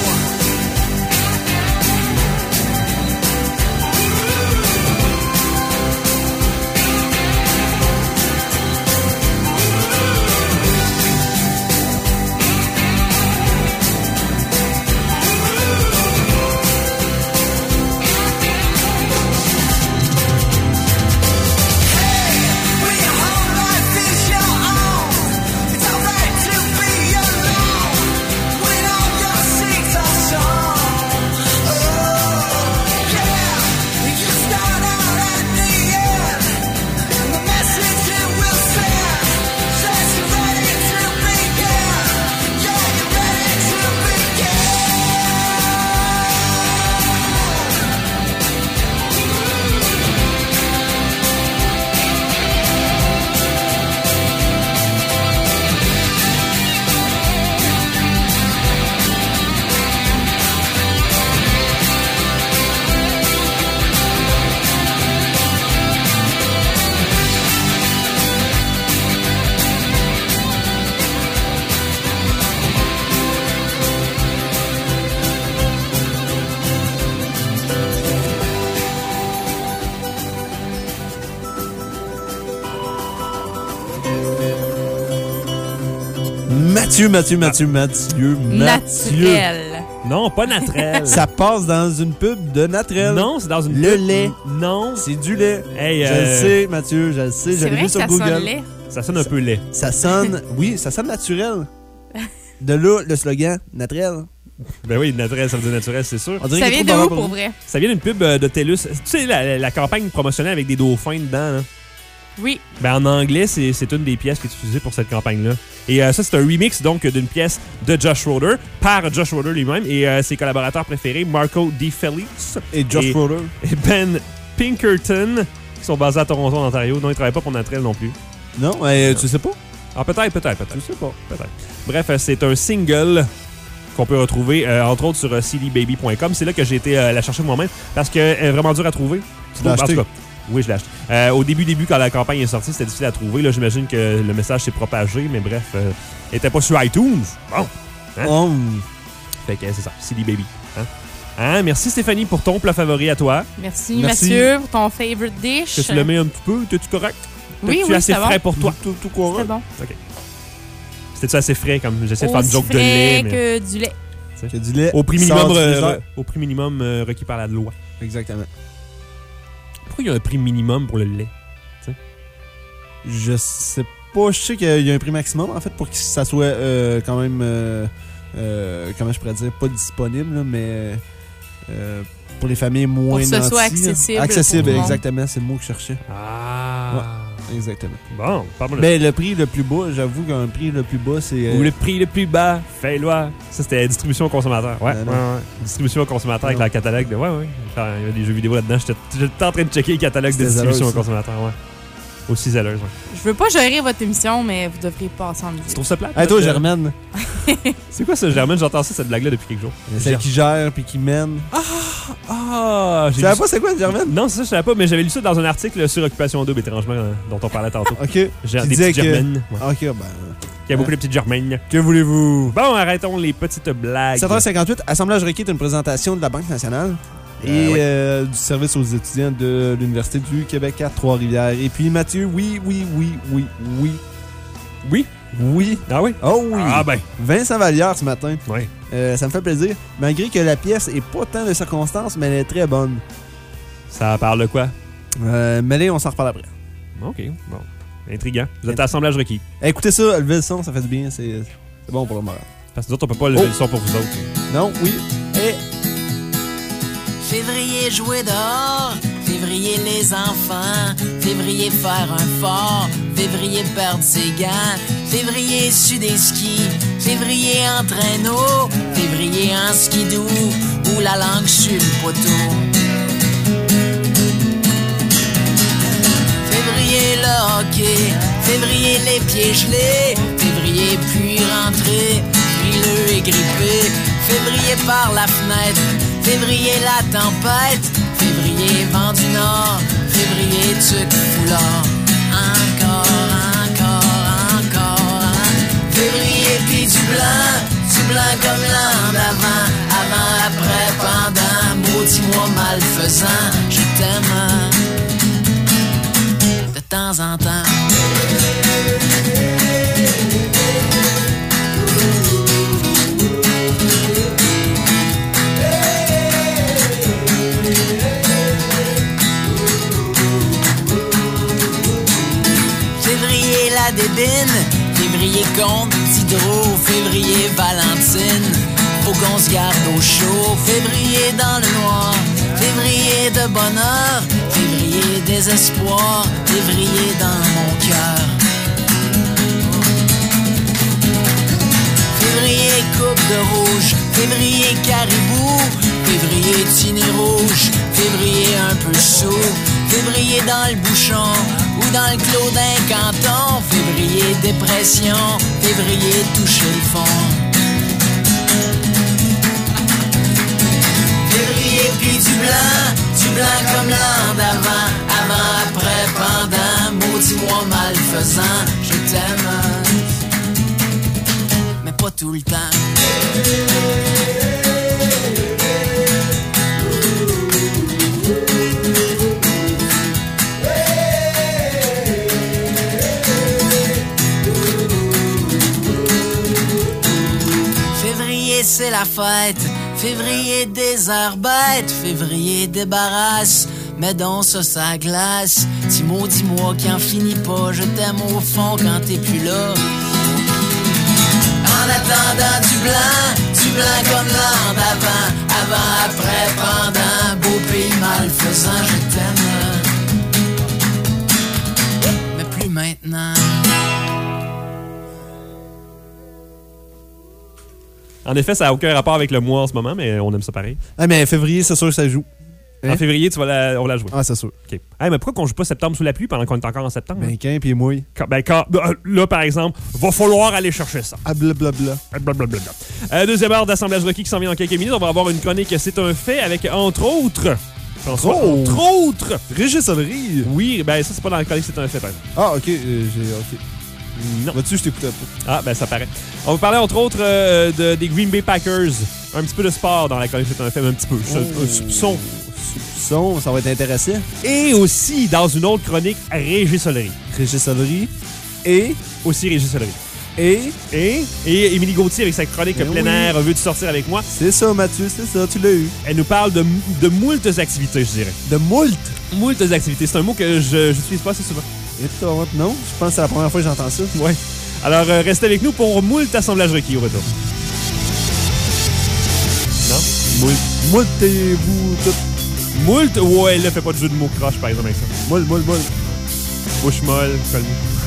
When your whole life is your own, it's alright to be alone. When all your secrets are shown, oh yeah, you start out at the end, and the message it will send says you're ready to begin. Yeah, you're ready to begin. Mathieu. Naturel. Non, pas naturel. Ça passe dans une pub de Natrel. Non, c'est dans une Le pub. lait. Non. C'est du lait. Hey, Je le sais, Mathieu, je le sais. C'est J'avais vrai vu que sur ça Google. sonne laid. Ça sonne un peu laid. Ça sonne, oui, ça sonne naturel. De là, le slogan, naturel. Ben oui, naturel, ça veut dire naturel, c'est sûr. On dirait Ça qu'il y a vient trop de où, d'argent pour nous. vrai? Ça vient d'une pub de TELUS. Tu sais, la campagne promotionnelle avec des dauphins dedans, là. Oui. Ben, en anglais, c'est une des pièces qui est utilisée pour cette campagne-là. Et ça, c'est un remix donc d'une pièce de Josh Schroeder par Josh Schroeder lui-même et ses collaborateurs préférés, Marco Di Felice Et Josh Schroeder. et Ben Pinkerton, qui sont basés à Toronto, en Ontario. Non, ils ne travaillent pas pour Natrel non plus. Non, tu sais pas? Ah, peut-être. Je sais pas. Peut-être. Bref, c'est un single qu'on peut retrouver, entre autres, sur cdbaby.com. C'est là que j'ai été la chercher moi-même parce qu'elle est vraiment dure à trouver. Tu l'as acheté? Oui, je l'ai acheté. Au début, quand la campagne est sortie, c'était difficile à trouver. Là, j'imagine que le message s'est propagé, mais bref, elle était pas sur iTunes. Bon. Hein? Fait que c'est ça, CD Baby. Merci Stéphanie pour ton plat favori à toi. Merci Mathieu pour ton favorite dish. Que tu le mets un petit peu, t'es-tu correct? Oui, tu assez frais bon. pour toi? Tout correct. C'est bon. OK. C'était-tu assez frais, comme j'essaie de faire une Aussi joke de lait? frais que du lait. Que du lait. Au prix sort minimum, du frigidaire. requis par la loi. Exactement. Pourquoi il y a un prix minimum pour le lait? Je sais pas. Je sais qu'il y a un prix maximum, en fait, pour que ça soit quand même... comment je pourrais dire? Pas disponible, là, mais... pour les familles moins Pour que ce nanties, soit là. accessible. Accessible, pour tout le monde. exactement. C'est le mot que je cherchais. Ah! Ouais, exactement. Bon, parle-moi de Mais le prix le plus bas, j'avoue qu'un prix le plus bas, c'est... Ou le prix le plus bas, fait loi. Ça, c'était distribution au consommateur. Ouais, Non. Distribution au consommateur avec Non. le catalogue de. Ouais. Enfin, il y a des jeux vidéo là-dedans. J'étais en train de checker le catalogue de C'était distribution au zèleuse, consommateur. Ouais. Aussi zèleuse, ouais. Je veux pas gérer votre émission, mais vous devriez passer en Tu musique. trouves ça plate? Hey, toi, là, Germaine, C'est quoi ça, Germaine? J'entends ça, cette blague-là, depuis quelques jours. celle qui gère puis qui mène. Ah! Tu savais pas c'est quoi une Germaine? Non, c'est ça, je savais pas, mais j'avais lu ça dans un article sur Occupation Double, étrangement, dont on parlait tantôt. OK. J'ai Qui des disait petites Germaines. Ouais. OK, ben... Il y a beaucoup de petites Germaines. Que voulez-vous? Bon, arrêtons les petites blagues. 7h58, Assemblage requis est une présentation de la Banque nationale et du service aux étudiants de l'Université du Québec à Trois-Rivières. Et puis Mathieu, oui. Oui? Ah oui? Oh oui! Ah ben. Vincent Vallière ce matin. Oui. Ça me fait plaisir. Malgré que la pièce est pas tant de circonstances, mais elle est très bonne. Ça parle de quoi? Mais là, on s'en reparle après. OK, bon. Intriguant. Vous êtes à Assemblage requis. Écoutez ça, levez le son, ça fait du bien. C'est bon pour le moral. Parce que nous autres, on peut pas lever le son pour vous autres. Non, oui. Et Février jouer dehors, février les enfants, février faire un fort, février perdre ses gants, février su des skis, février en traîneau, février en skidoo, ou la langue sur le poteau. Février le hockey, février les pieds gelés, février puis rentrer, frileux et grippé, février par la fenêtre, février la tempête, février vent du nord, février tuc foulard, encore, février puis du blanc comme l'an d'avant, avant, après, pendant, maudit-moi malfaisant, je t'aime de temps en temps. Février la débine, février compte Diderot, février Valentine, faut qu'on se garde au chaud, février dans le noir, février de bonheur, février désespoir, février dans mon cœur. Février coupe de rouge, février caribou, février tini rouge, février un peu chaud, février dans le bouchon ou dans le clos d'un canton, février dépression, février toucher le fond. Février puis du blanc comme l'an d'avant, avant, après, pendant, maudit-moi malfaisant, je t'aime, mais pas tout le temps. Février c'est la fête, février des heures bêtes, février débarrasse, mets donc ça glace. Timo, dis-moi qui en finit pas, je t'aime au fond quand t'es plus là. En attendant du blanc comme l'an d'avant, avant, après, pendant, beau pays malfaisant, je t'aime. maintenant. En effet, ça n'a aucun rapport avec le mois en ce moment, mais on aime ça pareil. Ah, mais février, c'est sûr que ça joue. En février, on va la jouer. Ah, c'est sûr. OK. Hey, mais pourquoi qu'on joue pas septembre sous la pluie pendant qu'on est encore en septembre? Ben, qu'un puis mouille. Là, par exemple, va falloir aller chercher ça. Ah, blablabla. Blablabla. Deuxième heure d'assemblage Rocky qui s'en vient dans quelques minutes. On va avoir une chronique C'est un fait avec, entre autres... Entre autres... Régis Solerie. Oui, ben ça, c'est pas dans la chronique C'est un fait, par exemple. Ah, OK. OK. Non. Vois-tu, je t'écoutais pas. Ah, ben ça paraît. On va parler, entre autres, des Green Bay Packers. Un petit peu de sport dans la chronique C'est un fait, mais un petit peu. Un soupçon. Ça va être intéressant. Et aussi, dans une autre chronique, Régis Solerie. Régis Solerie. Et Aussi Régis Solerie. Et Émilie Gauthier avec sa chronique plein air, veux-tu sortir avec moi? C'est ça, Mathieu, c'est ça, tu l'as eu. Elle nous parle de moultes activités, je dirais. De moult? Moultes activités. C'est un mot que je n'utilise pas assez souvent. Et toi, non? Je pense que c'est la première fois que j'entends ça. Ouais. Alors, restez avec nous pour moult assemblage requis au retour. Non? Moultez-vous tout. Moult? Ouais, là, fait pas de jeu de mots croche, par exemple, avec ça. Molle. Bouche molle, colme.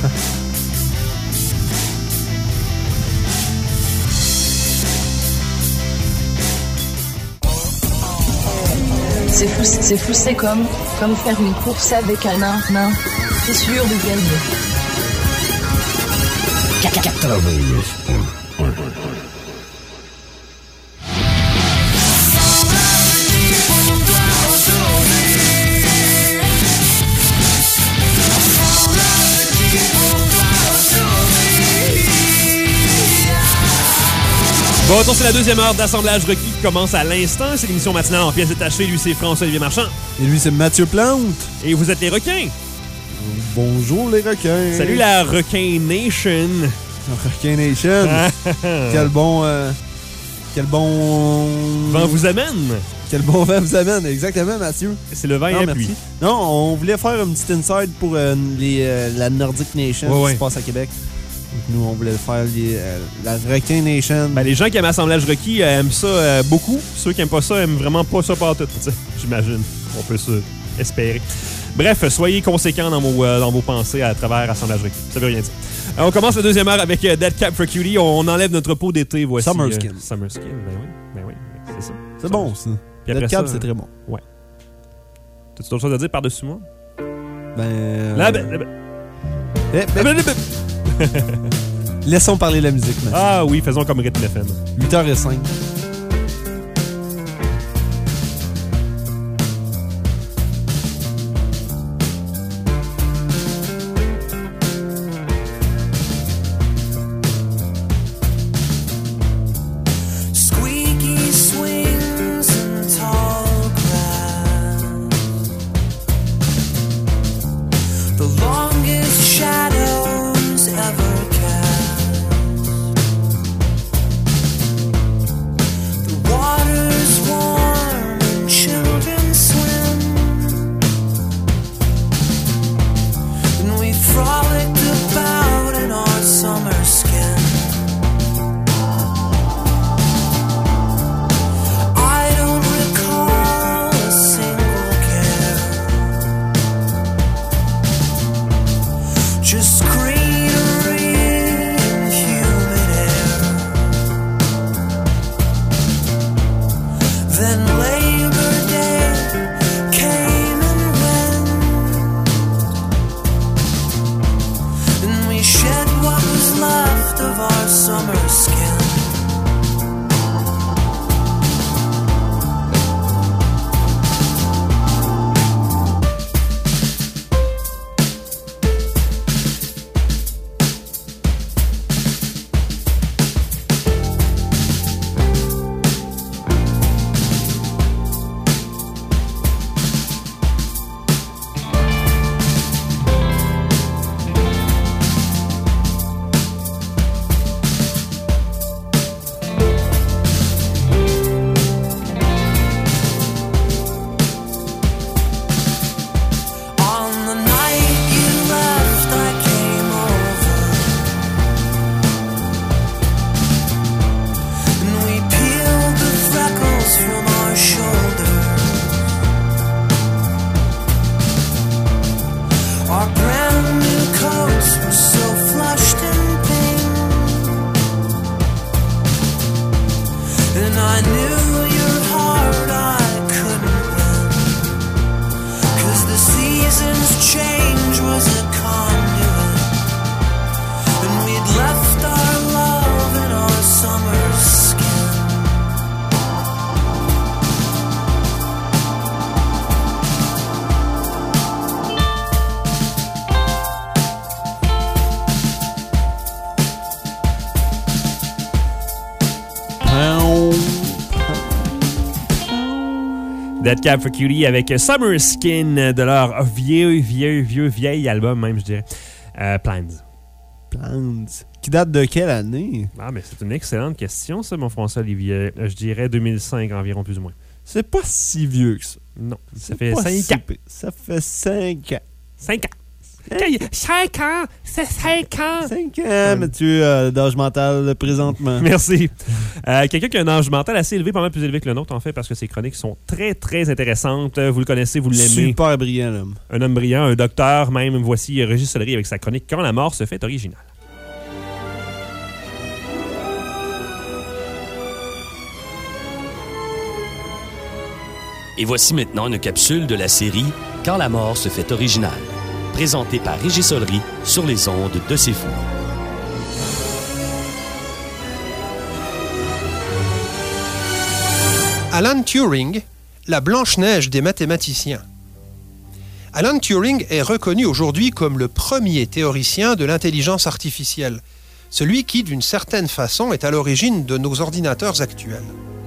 C'est fou, c'est comme faire une course avec un nain. T'es sûr de gagner. Bon, c'est la deuxième heure d'assemblage requis qui commence à l'instant. C'est l'émission matinale en pièces détachées. Lui, c'est François-Olivier Marchand. Et lui, c'est Mathieu Plante. Et vous êtes les requins. Bonjour, les requins. Salut la Requin Nation. Requin Nation. Quel bon vent vous amène. Quel bon vent vous amène, exactement, Mathieu. C'est le vent et la pluie. Non, on voulait faire un petit inside pour la Nordic Nation qui se passe à Québec. Donc nous, on voulait faire la Requin Nation. Ben, les gens qui aiment Assemblage Requis aiment ça beaucoup. Ceux qui aiment pas ça aiment vraiment pas ça partout. J'imagine. On peut se espérer. Bref, soyez conséquents dans vos pensées à travers Assemblage Requis. Ça veut rien dire. On commence la deuxième heure avec Dead Cap for Cutie. On enlève notre peau d'été. Voici Summer Skin. Summer Skin, ben oui, c'est ça. C'est bon, ça. Dead Cap, c'est très bon. Ouais. T'as-tu d'autres choses à dire par-dessus moi? Laissons parler la musique maintenant. Ah oui, faisons comme Rythme FM. 8h05. Squeaky swings and tall grass. The longest shadows ever cast. Dead Cab for Cutie avec Summer Skin de leur vieil album, même, je dirais. Plans. Plans. Qui date de quelle année? Ah, mais c'est une excellente question, ça, mon François-Olivier. Je dirais 2005 environ, plus ou moins. C'est pas si vieux que ça. Non, ça C'est fait pas 5 si ans. pire. Ça fait 5 ans. 5 ans. 5 ans! C'est 5 ans! 5 ans, Mathieu, d'âge mental présentement. Merci. Quelqu'un qui a un âge mental assez élevé, pas mal plus élevé que le nôtre, en fait, parce que ses chroniques sont très, très intéressantes. Vous le connaissez, vous l'aimez. Super brillant, l'homme. Un homme brillant, un docteur, même. Voici Régis Solery avec sa chronique « Quand la mort se fait originale ». Et voici maintenant une capsule de la série « Quand la mort se fait originale », présentée par Régis Solery sur les ondes de C'est Fou. Alan Turing, la Blanche-Neige des mathématiciens. Alan Turing est reconnu aujourd'hui comme le premier théoricien de l'intelligence artificielle, celui qui, d'une certaine façon, est à l'origine de nos ordinateurs actuels.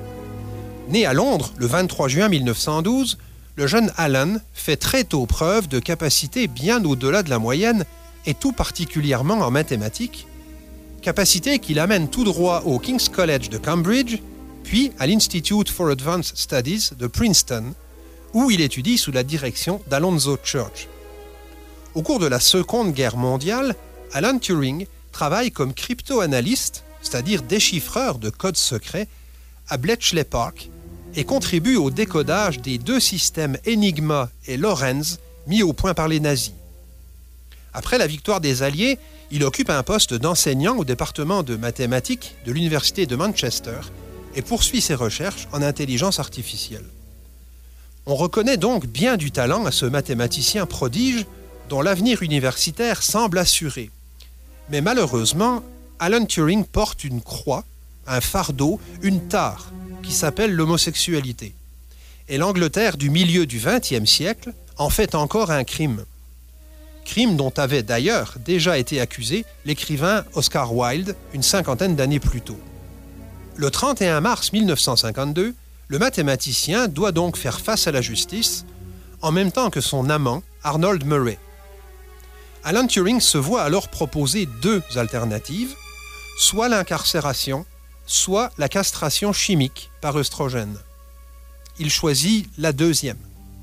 Né à Londres le 23 juin 1912, le jeune Alan fait très tôt preuve de capacités bien au-delà de la moyenne, et tout particulièrement en mathématiques, capacité qui l'amène tout droit au King's College de Cambridge, puis à l'Institute for Advanced Studies de Princeton, où il étudie sous la direction d'Alonzo Church. Au cours de la Seconde Guerre mondiale, Alan Turing travaille comme crypto-analyste, c'est-à-dire déchiffreur de codes secrets, à Bletchley Park, et contribue au décodage des deux systèmes Enigma et Lorenz mis au point par les nazis. Après la victoire des Alliés, il occupe un poste d'enseignant au département de mathématiques de l'Université de Manchester et poursuit ses recherches en intelligence artificielle. On reconnaît donc bien du talent à ce mathématicien prodige dont l'avenir universitaire semble assuré. Mais malheureusement, Alan Turing porte une croix, un fardeau, une tare, qui s'appelle l'homosexualité. Et l'Angleterre du milieu du XXe siècle en fait encore un crime. Crime dont avait d'ailleurs déjà été accusé l'écrivain Oscar Wilde une cinquantaine d'années plus tôt. Le 31 mars 1952, le mathématicien doit donc faire face à la justice, en même temps que son amant, Arnold Murray. Alan Turing se voit alors proposer deux alternatives, soit l'incarcération, soit la castration chimique par œstrogène. Il choisit la deuxième.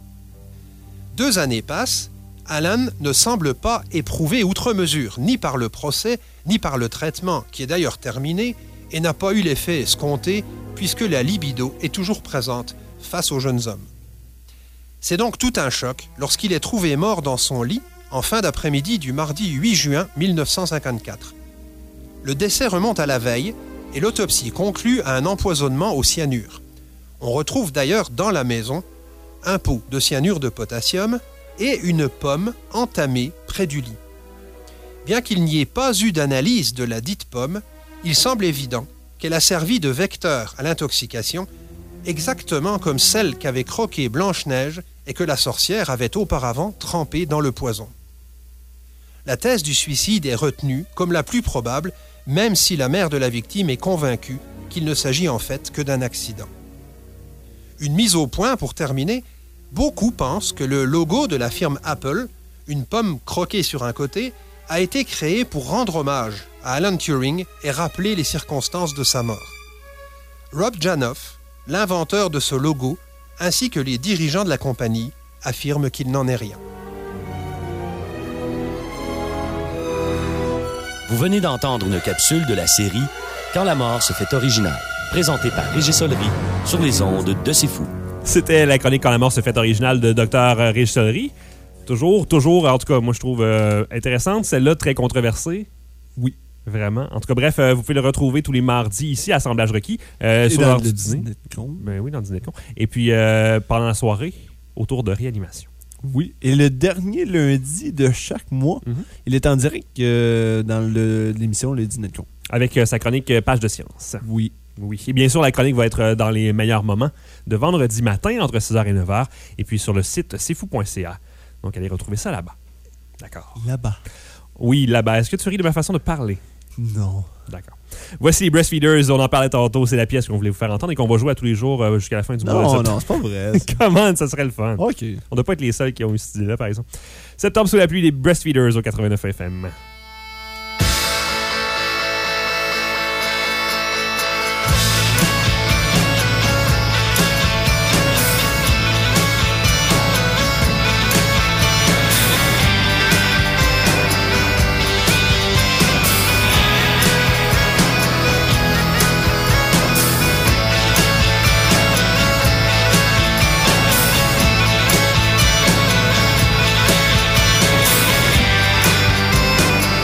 2 années passent, Alan ne semble pas éprouvé outre mesure, ni par le procès, ni par le traitement, qui est d'ailleurs terminé, et n'a pas eu l'effet escompté, puisque la libido est toujours présente face aux jeunes hommes. C'est donc tout un choc lorsqu'il est trouvé mort dans son lit en fin d'après-midi du mardi 8 juin 1954. Le décès remonte à la veille, et l'autopsie conclut à un empoisonnement au cyanure. On retrouve d'ailleurs dans la maison un pot de cyanure de potassium et une pomme entamée près du lit. Bien qu'il n'y ait pas eu d'analyse de la dite pomme, il semble évident qu'elle a servi de vecteur à l'intoxication, exactement comme celle qu'avait croquée Blanche-Neige et que la sorcière avait auparavant trempée dans le poison. La thèse du suicide est retenue comme la plus probable, même si la mère de la victime est convaincue qu'il ne s'agit en fait que d'un accident. Une mise au point pour terminer, beaucoup pensent que le logo de la firme Apple, une pomme croquée sur un côté, a été créé pour rendre hommage à Alan Turing et rappeler les circonstances de sa mort. Rob Janoff, l'inventeur de ce logo, ainsi que les dirigeants de la compagnie, affirment qu'il n'en est rien. Vous venez d'entendre une capsule de la série « Quand la mort se fait originale », présentée par Régis Solery sur les ondes de C'est Fou. C'était la chronique « Quand la mort se fait originale » de Dr. Régis Solery. Toujours, en tout cas, moi je trouve intéressante. Celle-là, très controversée. Oui, vraiment. En tout cas, bref, vous pouvez le retrouver tous les mardis ici à Assemblage requis. Sur l'heure du dîner. Ben oui, dans le dîner de con. Et puis, pendant la soirée, autour de réanimation. Oui, et le dernier lundi de chaque mois, il est en direct dans l'émission Le Dîner de con. Avec sa chronique Page de science. Oui. Oui. Et bien sûr, la chronique va être dans les meilleurs moments de vendredi matin entre 6h et 9h. Et puis sur le site cfou.ca. Donc, allez retrouver ça là-bas. D'accord. Là-bas. Oui, là-bas. Est-ce que tu ris de ma façon de parler? Non. D'accord. Voici les Breastfeeders, on en parlait tantôt, c'est la pièce qu'on voulait vous faire entendre et qu'on va jouer à tous les jours jusqu'à la fin du mois. Non, c'est pas vrai. Comment ça serait le fun? OK. On doit pas être les seuls qui ont eu cette idée-là, par exemple. Septembre sous la pluie, les Breastfeeders au 89 FM. Thank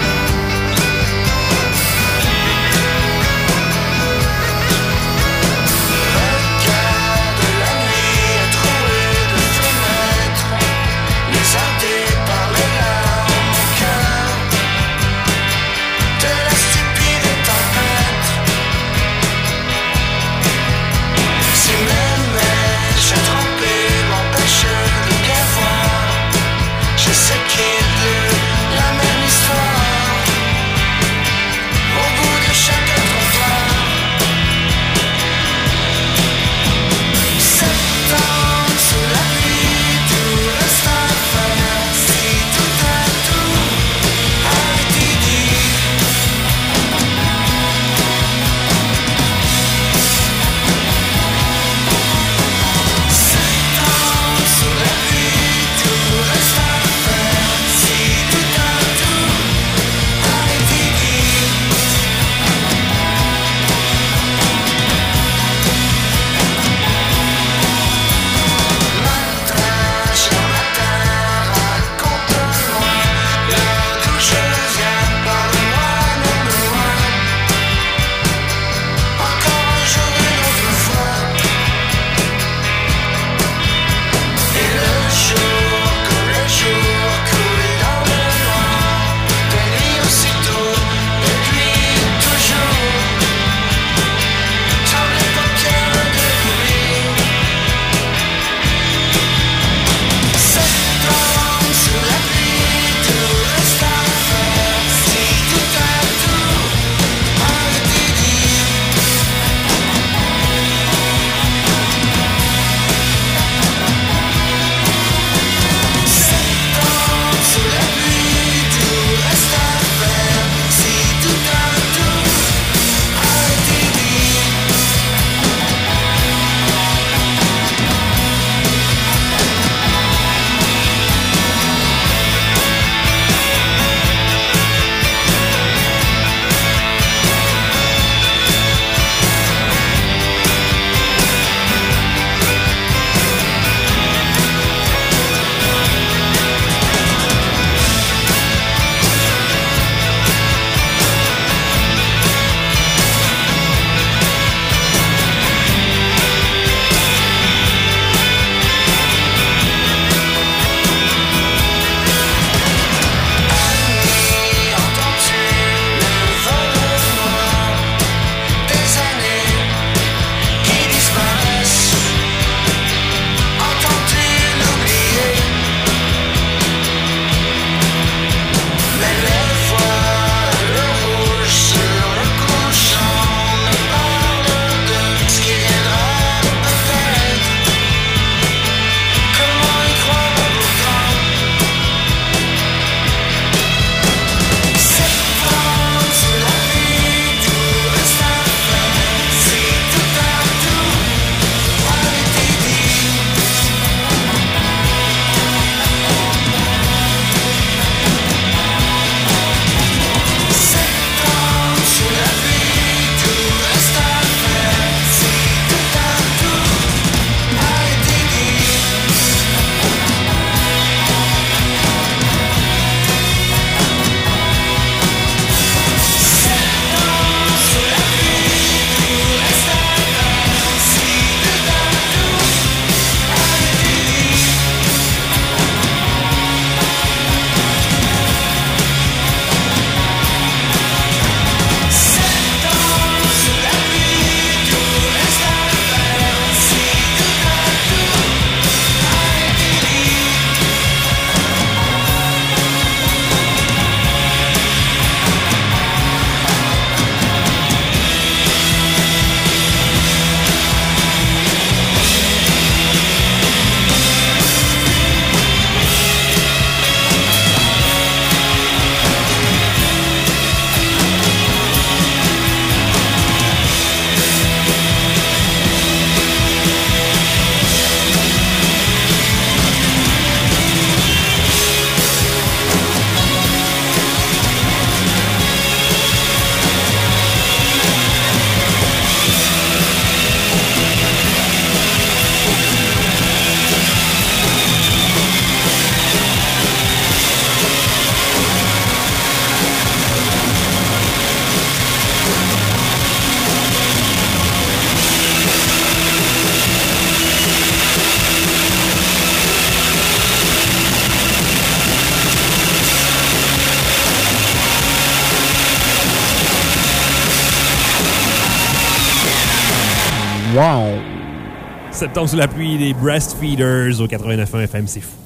Wow! Septembre sous la pluie des Breastfeeders au 89.1 FM, c'est fou.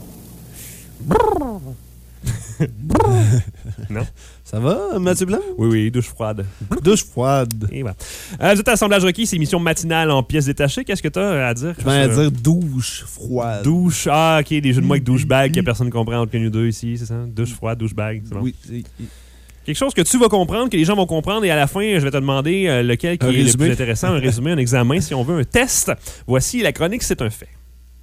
Non? Ça va, Mathieu Blanc? Oui, douche froide. Douche froide. Et voilà. Vous êtes à Assemblage Rocky, c'est émission matinale en pièces détachées. Qu'est-ce que tu as à dire? Je vais dire douche froide. Douche, ok, des jeux de mots avec douchebag que personne ne comprend entre nous deux ici, c'est ça? Douche froide, douchebag, c'est bon. Oui. Quelque chose que tu vas comprendre, que les gens vont comprendre, et à la fin, je vais te demander lequel qui est le plus intéressant, un résumé, un examen, si on veut, un test. Voici la chronique, c'est un fait.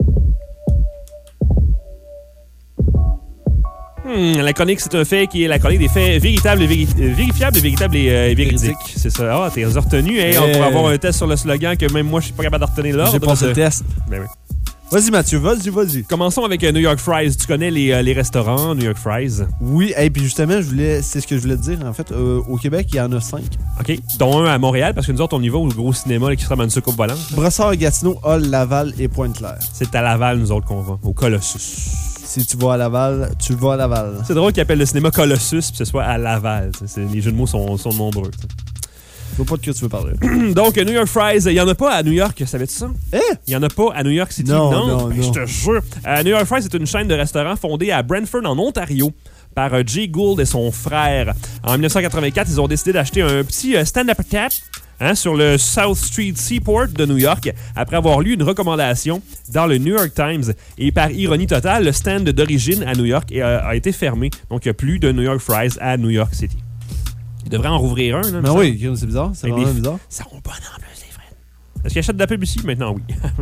La chronique, c'est un fait qui est la chronique des faits véritables, vérifiables, véritables et véridiques. C'est ça. Ah, t'es retenu. Hey, on pourrait avoir un test sur le slogan que même moi, je suis pas capable de retenir l'ordre. J'ai passé le test. Ben oui. Vas-y, Mathieu, vas-y. Commençons avec New York Fries. Tu connais les restaurants New York Fries? Oui, et puis justement, c'est ce que je voulais te dire. En fait, au Québec, il y en a 5. OK, dont un à Montréal, parce que nous autres, on y va au gros cinéma là, qui se ramène ça coupe volante. Brossard, Gatineau, Hall, Laval et Pointe-Claire. C'est à Laval, nous autres, qu'on va, au Colossus. Si tu vas à Laval, tu vas à Laval. C'est drôle qu'ils appellent le cinéma Colossus, puis ce soit à Laval. Les jeux de mots sont nombreux. T'sais. Je vois pas de quoi tu veux parler. Donc, New York Fries, il n'y en a pas à New York, savais-tu ça? Hein? Il n'y en a pas à New York City. Non. Je te jure. New York Fries est une chaîne de restaurants fondée à Brantford, en Ontario, par Jay Gould et son frère. En 1984, ils ont décidé d'acheter un petit stand-up tap sur le South Street Seaport de New York, après avoir lu une recommandation dans le New York Times. Et par ironie totale, le stand d'origine à New York a été fermé. Donc, il n'y a plus de New York Fries à New York City. Il devrait en rouvrir un. Là, mais oui, c'est bizarre. C'est vraiment bizarre. Ça rend pas en plus, c'est vrai. Est-ce qu'ils achètent de la pub ici? Maintenant, oui.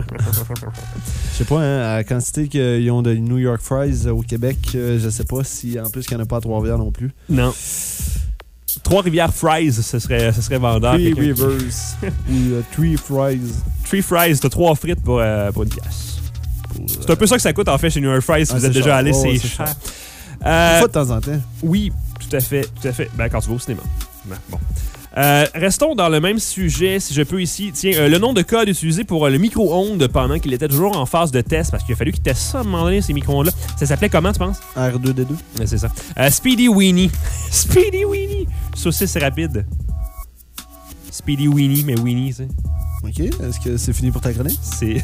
Je sais pas, à la quantité qu'ils ont de New York Fries au Québec, je sais pas si en plus qu'il n'y en a pas à Trois-Rivières non plus. Non. Trois-Rivières Fries, ce serait vendeur. Three Rivers. Ou Three Fries. Three Fries, t'as 3 frites pour une pièce. C'est un peu ça que ça coûte en fait chez New York Fries. Si vous êtes déjà allé, c'est cher. Une fois de temps en temps. Oui, tout à fait. Ben, quand tu vas au cinéma. Ben, bon. Restons dans le même sujet, si je peux ici. Tiens, le nom de code utilisé pour le micro-ondes pendant qu'il était toujours en phase de test, parce qu'il a fallu qu'il teste ça à un moment donné, ces micro-ondes-là. Ça s'appelait comment, tu penses? R2D2. Ouais, c'est ça. Speedy Weenie. Speedy Weenie. Saucisse rapide. Speedy Weenie, mais Weenie, c'est. OK. Est-ce que c'est fini pour ta chronique? C'est.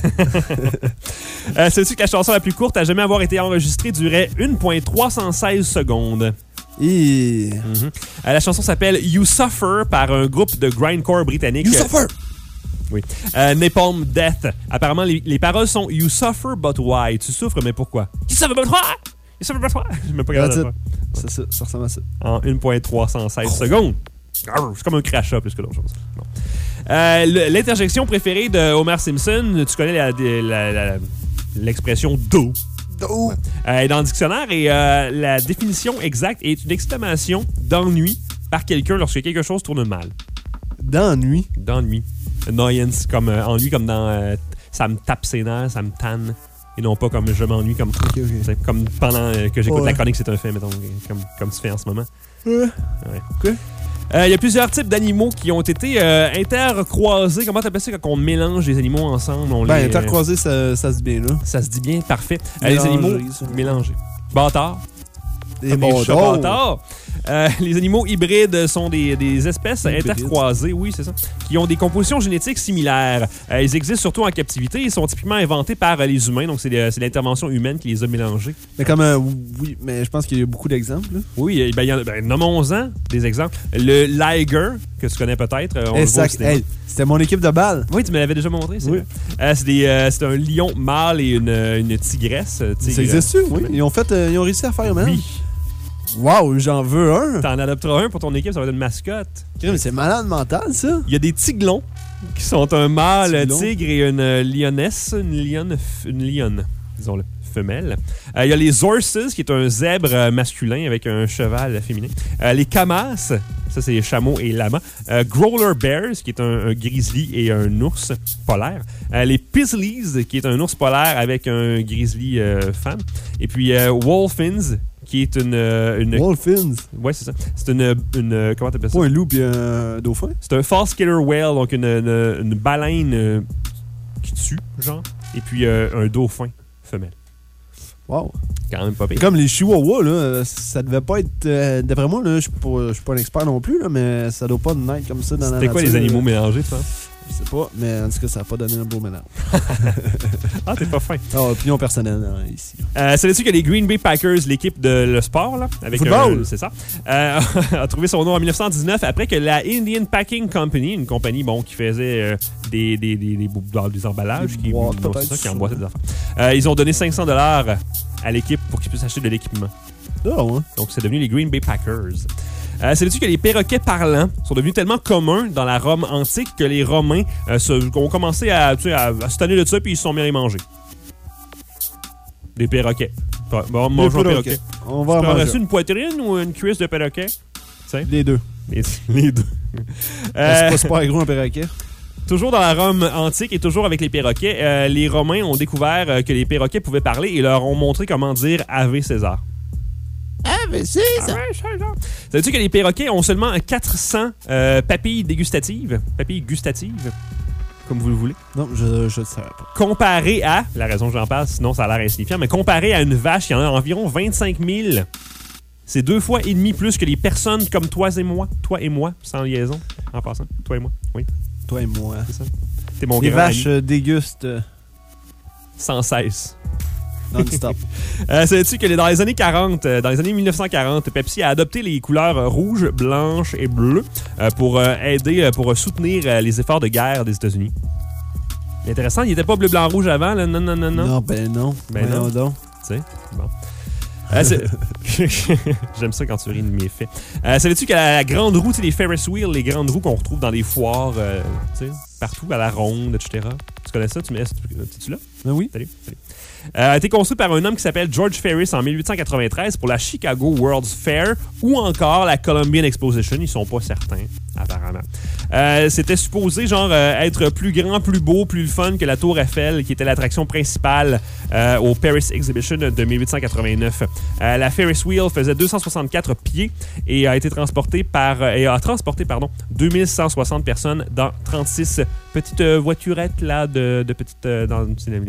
Sais-tu que la chanson la plus courte à jamais avoir été enregistrée durait 1.316 secondes? Et... la chanson s'appelle You Suffer par un groupe de grindcore britannique. You Suffer! Oui. Napalm Death. Apparemment, les paroles sont You suffer, but why? Tu souffres, mais pourquoi? You suffer, but why? You suffer, but why? Je me pas capable. C'est ça, ça ressemble à ça. En 1.316 secondes. C'est comme un crachat plus que d'autres choses. Bon. L'interjection préférée de Homer Simpson, tu connais l'expression « do ». Do. Dans le dictionnaire, et la définition exacte est une exclamation d'ennui par quelqu'un lorsque quelque chose tourne mal. D'ennui? D'ennui. Annoyance, comme ennui, comme dans ça me tape ses nerfs, ça me tanne. Et non pas comme je m'ennuie, comme, comme pendant que j'écoute la chronique, c'est un fait, mettons, comme tu fais en ce moment. Ouais. Okay. Il y a plusieurs types d'animaux qui ont été intercroisés. Comment t'appelles ça quand on mélange les animaux ensemble? Intercroisés, ça se dit bien, là. Ça se dit bien, parfait. Les animaux mélangés. Bâtards. Des bâtards. Les animaux hybrides sont des espèces intercroisées, oui, c'est ça, qui ont des compositions génétiques similaires. Ils existent surtout en captivité. Ils sont typiquement inventés par les humains, donc c'est l'intervention humaine qui les a mélangés. Mais oui, mais je pense qu'il y a beaucoup d'exemples. Là. Oui, nommons-en des exemples. Le liger, que tu connais peut-être. C'était mon équipe de balle. Oui, tu me l'avais déjà montré, c'est vrai. C'est un lion mâle et une tigresse. Ça existe, oui. Ils ont réussi à faire même. Oui. Wow, j'en veux un. T'en adopteras un pour ton équipe, ça va être une mascotte. Mais c'est malade mental, ça. Il y a des tiglons qui sont un mâle tigre et une lionesse, une lionne, disons-le, femelle. Il y a les horses, qui est un zèbre masculin avec un cheval féminin. Les camas, ça c'est les chameaux et lamas. Growler bears, qui est un grizzly et un ours polaire. Les Pizzlies, qui est un ours polaire avec un grizzly femme. Et puis Wolfins, qui est une Wolfins? Ouais, c'est ça. C'est une comment t'appelles ça? Pas un loup et un dauphin? C'est un false killer whale, donc une baleine qui tue, genre. Et puis un dauphin femelle. Wow. Quand même pas pire. Comme les chihuahuas, là, ça devait pas être... d'après moi, là, je suis pas un expert non plus, là, mais ça doit pas naître comme ça dans la nature. C'était quoi les animaux mélangés, tu penses? Je sais pas, mais en tout cas, ça n'a pas donné un beau mélange. Ah, t'es pas fin. Opinion personnelle ici. Savais-tu que les Green Bay Packers, l'équipe de le sport, là, avec Football. c'est ça, a trouvé son nom en 1919 après que la Indian Packing Company, une compagnie qui faisait des emballages, Des boîtes, c'est ça, qui emboîtait des affaires. Ils ont donné $500 à l'équipe pour qu'ils puissent acheter de l'équipement. Ah ouais. Donc, c'est devenu les Green Bay Packers. Savais-tu que les perroquets parlants sont devenus tellement communs dans la Rome antique que les Romains ont commencé à se tanner de ça puis ils se sont mis à les manger? Des perroquets. Bon, mangeons un perroquet. On va en manger. Prendrais-tu une poitrine ou une cuisse de perroquet? Les deux. Les deux. C'est pas gros un perroquet. Toujours dans la Rome antique et toujours avec les perroquets, les Romains ont découvert que les perroquets pouvaient parler et leur ont montré comment dire « Ave César ». Ave César! Savais-tu que les perroquets ont seulement 400 papilles dégustatives? Papilles gustatives, comme vous le voulez. Non, je ne savais pas. Comparé à, la raison que j'en parle, sinon ça a l'air insignifiant, mais comparé à une vache, il y en a environ 25 000. C'est 2 fois et demi plus que les personnes comme toi et moi. Toi et moi, sans liaison, en passant. Toi et moi, oui. Toi et moi. C'est ça. T'es mon les grand vaches ami. dégustent Sans cesse. non-stop. Savais-tu que dans les années 40, dans les années 1940, Pepsi a adopté les couleurs rouge, blanche et bleu pour aider, pour soutenir les efforts de guerre des États-Unis? Intéressant, il n'était pas bleu, blanc, rouge avant, là? Non. Non, ben non. Ben non. Donc. Tu sais, bon. J'aime ça quand tu ris de mes faits. Savais-tu que la grande roue, tu sais, les Ferris wheels, les grandes roues qu'on retrouve dans des foires, tu sais, partout, à la ronde, etc. Tu connais ça? Es-tu là? Ben oui. Salut. A été construit par un homme qui s'appelle George Ferris en 1893 pour la Chicago World's Fair ou encore la Columbian Exposition. Ils sont pas certains, apparemment. C'était supposé être plus grand, plus beau, plus le fun que la Tour Eiffel, qui était l'attraction principale au Paris Exhibition de 1889. La Ferris Wheel faisait 264 pieds et a transporté 2160 personnes dans 36 petites voiturettes là, de petites... dans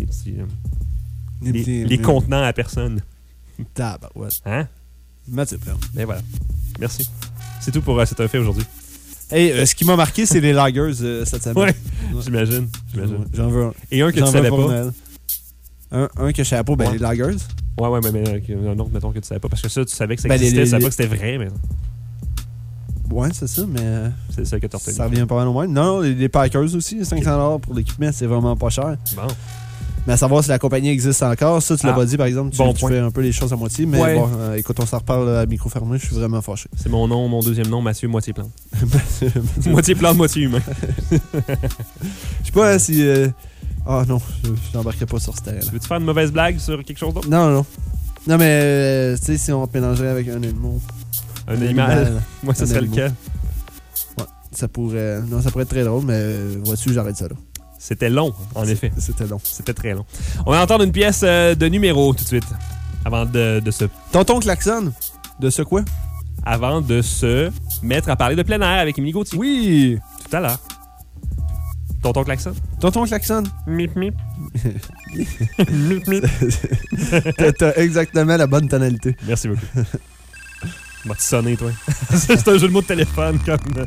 les petits... Les contenants à personne. Tabarouette. Hein? Mathieu. Et voilà. Merci. C'est tout pour cet fait aujourd'hui. Hey, ce qui m'a marqué, c'est les lagers cette semaine. Ouais. J'imagine. J'en veux un. Et un que tu savais pas. Un que je savais pas, ben les lagers. Ouais, mais un autre, mettons, que tu savais pas. Parce que ça, tu savais que ça existait, tu savais pas que c'était vrai, mais... Ouais, c'est ça, mais... C'est ça que t'as retenu. Ça revient pas mal au moins. Non, les Packers aussi, $500 pour l'équipement, c'est vraiment pas cher. Bon. Mais à savoir si la compagnie existe encore, ça, tu l'as pas dit, par exemple, tu fais un peu les choses à moitié. Mais bon, écoute, on s'en reparle à micro fermé, je suis vraiment fâché. C'est mon deuxième nom, Mathieu Moitié Plante. Moitié plante, moitié humain. Je sais pas si... Ah non, je n'embarquerai pas sur ce terrain-là. Veux-tu faire une mauvaise blague sur quelque chose d'autre? Non. Non, mais tu sais, si on te mélangerait avec un animal... Un animal? Moi, ça serait lequel? Ouais, ça pourrait... Non, ça pourrait être très drôle, mais vois-tu, j'arrête ça là. C'était long, en effet. C'était long. C'était très long. On va entendre une pièce de numéro tout de suite. Avant de se... Tonton Klaxon. De ce quoi? Avant de se mettre à parler de plein air avec Émilie Gauthier. Oui! Tout à l'heure. Tonton Klaxon. Tonton Klaxon. Mip, mip. Mip, mip. T'as exactement la bonne tonalité. Merci beaucoup. On va te sonner, toi. C'est un jeu de mots de téléphone, comme...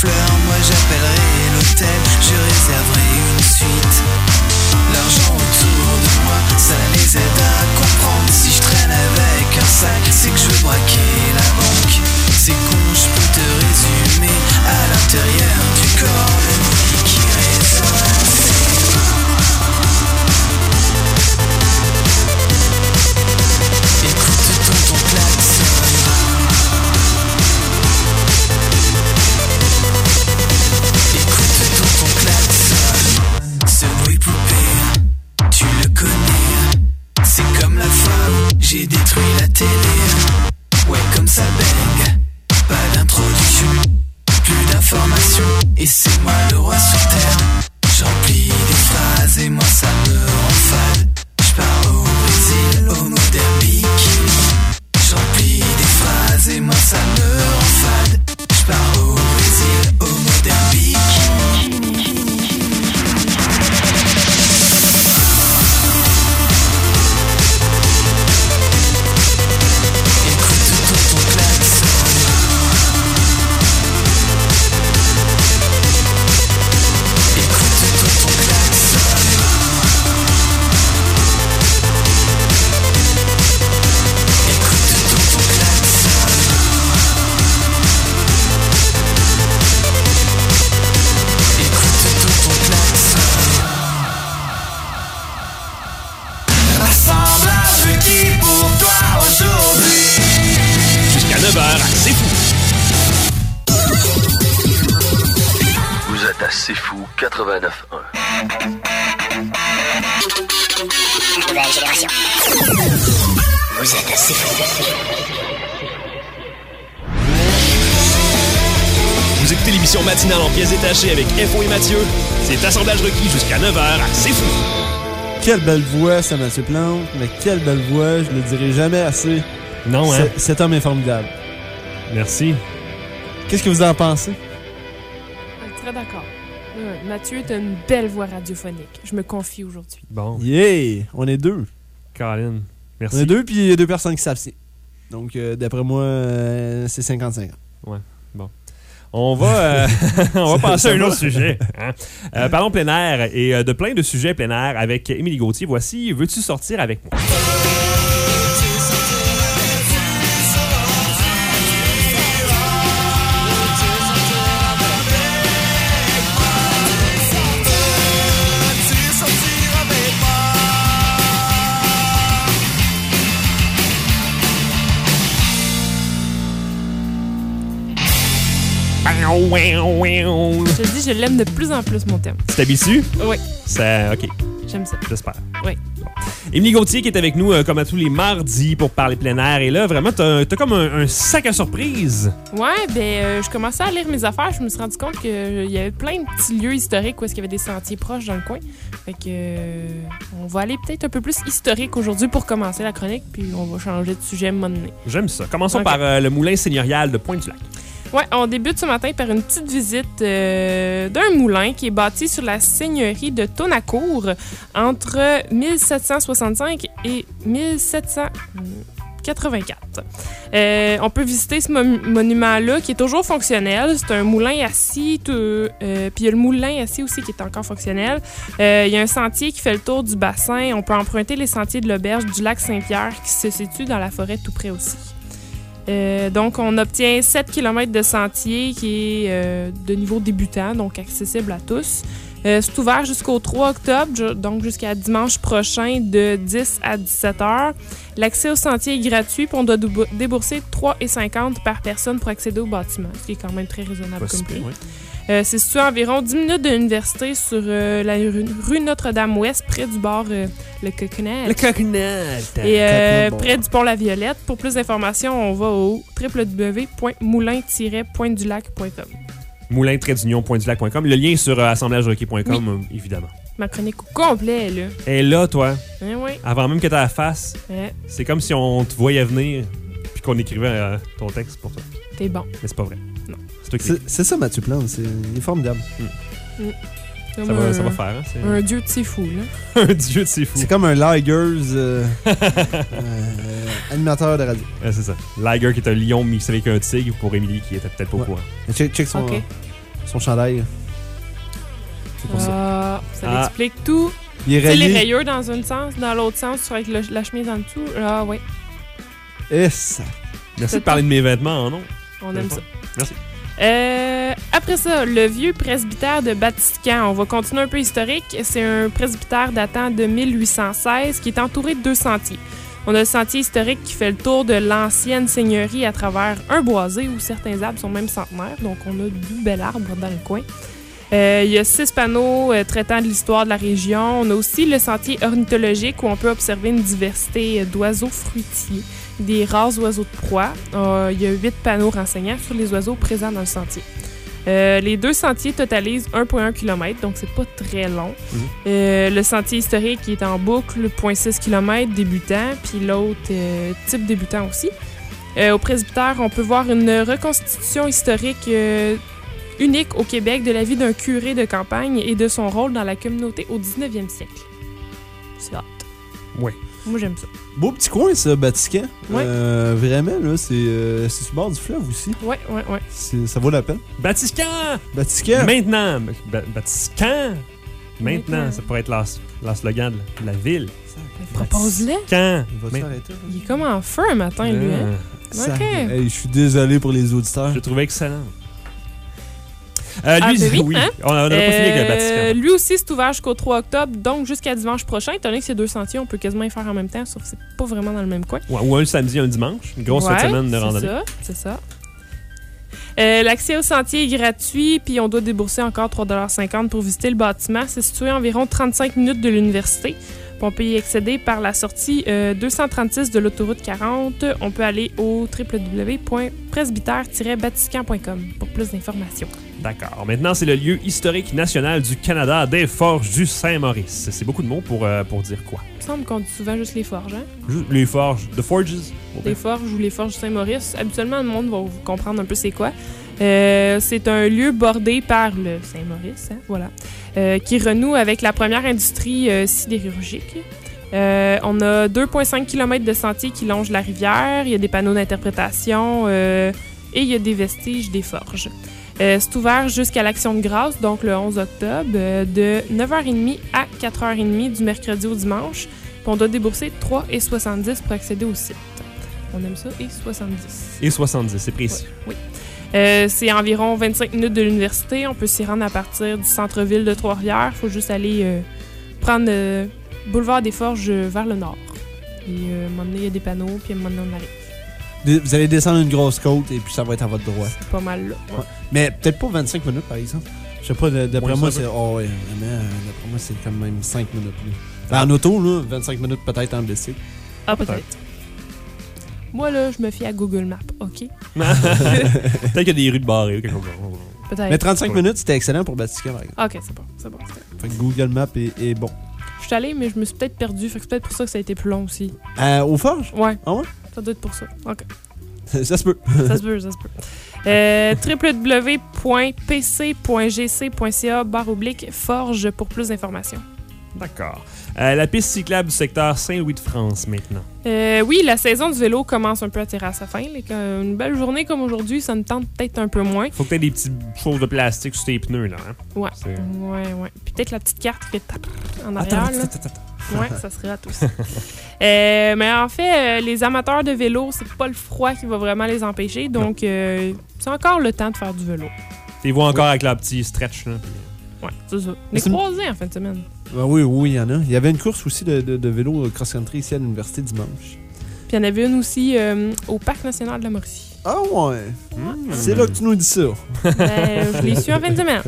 fleurs, moi j'appellerai l'hôtel, je réserverai une suite. L'argent autour de moi, ça les aide à comprendre. Si je traîne avec un sac, c'est que je veux braquer la banque. C'est con, je peux te résumer à l'intérieur du corps le bruit qui résonne. Écoute ton klaxon. Écoute ton klaxon. Ce bruit poupée, tu le connais. C'est comme la fois où j'ai détruit la télé. Ouais, comme ça bang. Pas d'introduction, plus d'informations. Et c'est moi le roi sur terre. J'emplis des phrases et moi ça me rend fade. J'pars au Brésil, au moderne bikini. J'emplis des phrases et moi ça me rend fade. J'pars au Brésil, au moderne bikini. Écoute ton klaxon. Écoute ton klaxon. Écoute ton klaxon. Écoute ton klaxon. Rassemblage qui pour toi aujourd'hui. Jusqu'à 9h, c'est fou. Vous êtes à C'est Fou 89.1. Nouvelle génération. Vous êtes assez fou. Vous écoutez l'émission matinale en pièces détachées avec F.O. et Mathieu. C'est Assemblage requis jusqu'à 9h, c'est fou. Quelle belle voix, ça, Mathieu Plante. Mais quelle belle voix, je le dirai jamais assez. Non, hein? Cet homme est formidable. Merci. Qu'est-ce que vous en pensez? Très d'accord. Mathieu est une belle voix radiophonique. Je me confie aujourd'hui. Bon. Yeah! On est deux. Caroline, merci. On est deux, puis il y a deux personnes qui s'abstiennent. Donc, d'après moi, c'est 50-50. Ouais, bon. On va, on va passer à un autre sujet. Hein? Parlons plein air et de plein de sujets plein air avec Émilie Gauthier. Voici Veux-tu sortir avec moi? Je te dis, je l'aime de plus en plus, mon thème. Tu t'habitues? Oui. Ça, OK. J'aime ça. J'espère. Oui. Bon. Émilie Gauthier qui est avec nous comme à tous les mardis pour parler plein air. Et là, vraiment, t'as comme un sac à surprise. Ouais, je commençais à lire mes affaires. Je me suis rendu compte qu'il y avait plein de petits lieux historiques où est-ce qu'il y avait des sentiers proches dans le coin. Fait que on va aller peut-être un peu plus historique aujourd'hui pour commencer la chronique, puis on va changer de sujet à un moment donné. J'aime ça. Commençons par le moulin seigneurial de Pointe-du-Lac. Ouais, on débute ce matin par une petite visite d'un moulin qui est bâti sur la seigneurie de Taunacourt entre 1765 et 1784. On peut visiter ce monument-là qui est toujours fonctionnel. C'est un moulin assis, puis il y a le moulin assis aussi qui est encore fonctionnel. Il y a un sentier qui fait le tour du bassin. On peut emprunter les sentiers de l'auberge du lac Saint-Pierre qui se situe dans la forêt tout près aussi. Donc, on obtient 7 km de sentier qui est de niveau débutant, donc accessible à tous. C'est ouvert jusqu'au 3 octobre, donc jusqu'à dimanche prochain de 10 à 17 heures. L'accès au sentier est gratuit, puis on doit débourser 3,50 par personne pour accéder au bâtiment, ce qui est quand même très raisonnable comme prix. Oui. C'est situé à environ 10 minutes de l'université sur la rue Notre-Dame-Ouest, près du bar Le Coconut. Le Coconut! Et près du pont La Violette. Pour plus d'informations, on va au www.moulin-pointedulac.com. moulin-pointedulac.com. Le lien est sur assemblagerequis.com, évidemment. Ma chronique au complet, là. Elle est là, toi. Oui. Avant même que tu la fasses. Ouais. C'est comme si on te voyait venir puis qu'on écrivait ton texte pour toi. T'es bon. Mais c'est pas vrai. Non. C'est ça, Mathieu Plante. Il est formidable. Ça va faire. Hein? Un dieu de ses fous, là. Un dieu de ses fous. C'est comme un Ligers animateur de radio. C'est ça. Liger qui est un lion mixé avec un tigre pour Émilie qui était peut-être pas au courant. Check son... OK. son chandail. C'est pour ça. Ça explique tout. Il est Tu sais, les rayé. rayures dans un sens, dans l'autre sens, avec la chemise en dessous. Ah, oui. Et ça. Merci de parler de mes vêtements, non? On aime ça. Merci. Après ça, le vieux presbytère de Batiscan. On va continuer un peu historique. C'est un presbytère datant de 1816 qui est entouré de 2 sentiers. On a le sentier historique qui fait le tour de l'ancienne seigneurie à travers un boisé où certains arbres sont même centenaires. Donc, on a du bel arbre dans le coin. Il y a 6 panneaux traitant de l'histoire de la région. On a aussi le sentier ornithologique où on peut observer une diversité d'oiseaux fruitiers, des rares oiseaux de proie. Il y a 8 panneaux renseignant sur les oiseaux présents dans le sentier. Les 2 sentiers totalisent 1,1 km, donc c'est pas très long. Le sentier historique qui est en boucle, 0,6 km débutant, puis l'autre type débutant aussi. Au presbytère, on peut voir une reconstitution historique unique au Québec de la vie d'un curé de campagne et de son rôle dans la communauté au 19e siècle. C'est hot. Oui. Moi, j'aime ça. Beau petit coin, ça, Batiscan. Ouais. Vraiment, là, c'est sur le bord du fleuve aussi. Ouais. Ça vaut la peine. Batiscan! Batiscan! Maintenant! Batiscan! Maintenant, ça pourrait être la slogan de la ville. Propose-le. Quand? Il va s'arrêter. Il est comme en feu un matin, lui. Hein? Ça- OK. Hey, je suis désolé pour les auditeurs. Je le trouvais excellent. Ben Oui, hein? on n'a pas fini avec le Batiscan. Lui aussi, c'est ouvert jusqu'au 3 octobre, donc jusqu'à dimanche prochain. Étant donné que c'est 2 sentiers, on peut quasiment y faire en même temps, sauf que c'est pas vraiment dans le même coin. Ouais, ou un samedi, un dimanche. Une grosse fin de semaine de randonnée. C'est ça. L'accès au sentier est gratuit, puis on doit débourser encore 3,50 $ pour visiter le bâtiment. C'est situé à environ 35 minutes de l'université. On peut y accéder par la sortie 236 de l'autoroute 40. On peut aller au www.presbytère-batiscan.com pour plus d'informations. D'accord. Maintenant, c'est le lieu historique national du Canada des Forges du Saint-Maurice. C'est beaucoup de mots pour dire quoi? Il me semble qu'on dit souvent juste les forges, hein? Juste les forges. The Forges? Les forges ou les forges du Saint-Maurice. Habituellement, le monde va vous comprendre un peu c'est quoi. C'est un lieu bordé par le Saint-Maurice, hein, voilà, qui renoue avec la première industrie sidérurgique. On a 2,5 km de sentiers qui longent la rivière. Il y a des panneaux d'interprétation et il y a des vestiges des forges. C'est ouvert jusqu'à l'Action de grâce, donc le 11 octobre, de 9h30 à 4h30 du mercredi au dimanche. Puis on doit débourser 3,70 pour accéder au site. On aime ça, et 70. Et 70, c'est précis. Oui. C'est environ 25 minutes de l'université. On peut s'y rendre à partir du centre-ville de Trois-Rivières. Il faut juste aller prendre le boulevard des Forges vers le nord. Et à un moment donné, il y a des panneaux, puis à un moment donné, on arrive. Vous allez descendre une grosse côte et puis ça va être à votre droit. C'est pas mal là. Ouais. Mais peut-être pas 25 minutes, par exemple. Je sais pas, d'après moi, c'est. Oh, ouais, vraiment, d'après moi, c'est quand même 5 minutes. En auto, là, 25 minutes peut-être en bicycle. Ah, peut-être. Moi, là, je me fie à Google Maps, OK? Peut-être qu'il y a des rues de barrées ou quelque chose. Peut-être. Mais 35 minutes, c'était excellent pour Batiscan, par exemple. OK, c'est bon. Fait que Google Maps est bon. Je suis allée, mais je me suis peut-être perdue. Fait que c'est peut-être pour ça que ça a été plus long aussi. Aux Forges? Ouais. Ah ouais? Ça doit être pour ça. OK. Ça se peut. Ça se peut. www.pc.gc.ca/forge pour plus d'informations. D'accord. La piste cyclable du secteur Saint-Louis-de-France, maintenant. Oui, la saison du vélo commence un peu à tirer à sa fin. Une belle journée comme aujourd'hui, ça me tente peut-être un peu moins. Faut que tu aies des petites choses de plastique sur tes pneus, là. Hein? Ouais. Puis peut-être la petite carte qui fait tap en arrière. Attends. Ouais, ça serait à tous. Mais en fait, les amateurs de vélo, c'est pas le froid qui va vraiment les empêcher. Donc, c'est encore le temps de faire du vélo. Tu les vois encore avec leur petit stretch, là. Ouais, c'est ça. Les croisés en fin de semaine. Oui, il y en a. Il y avait une course aussi de vélo cross-country ici à l'université dimanche. Puis il y en avait une aussi au Parc national de la Mauricie. Ah ouais? C'est là que tu nous dis ça. Je l'ai su en fin de semaine.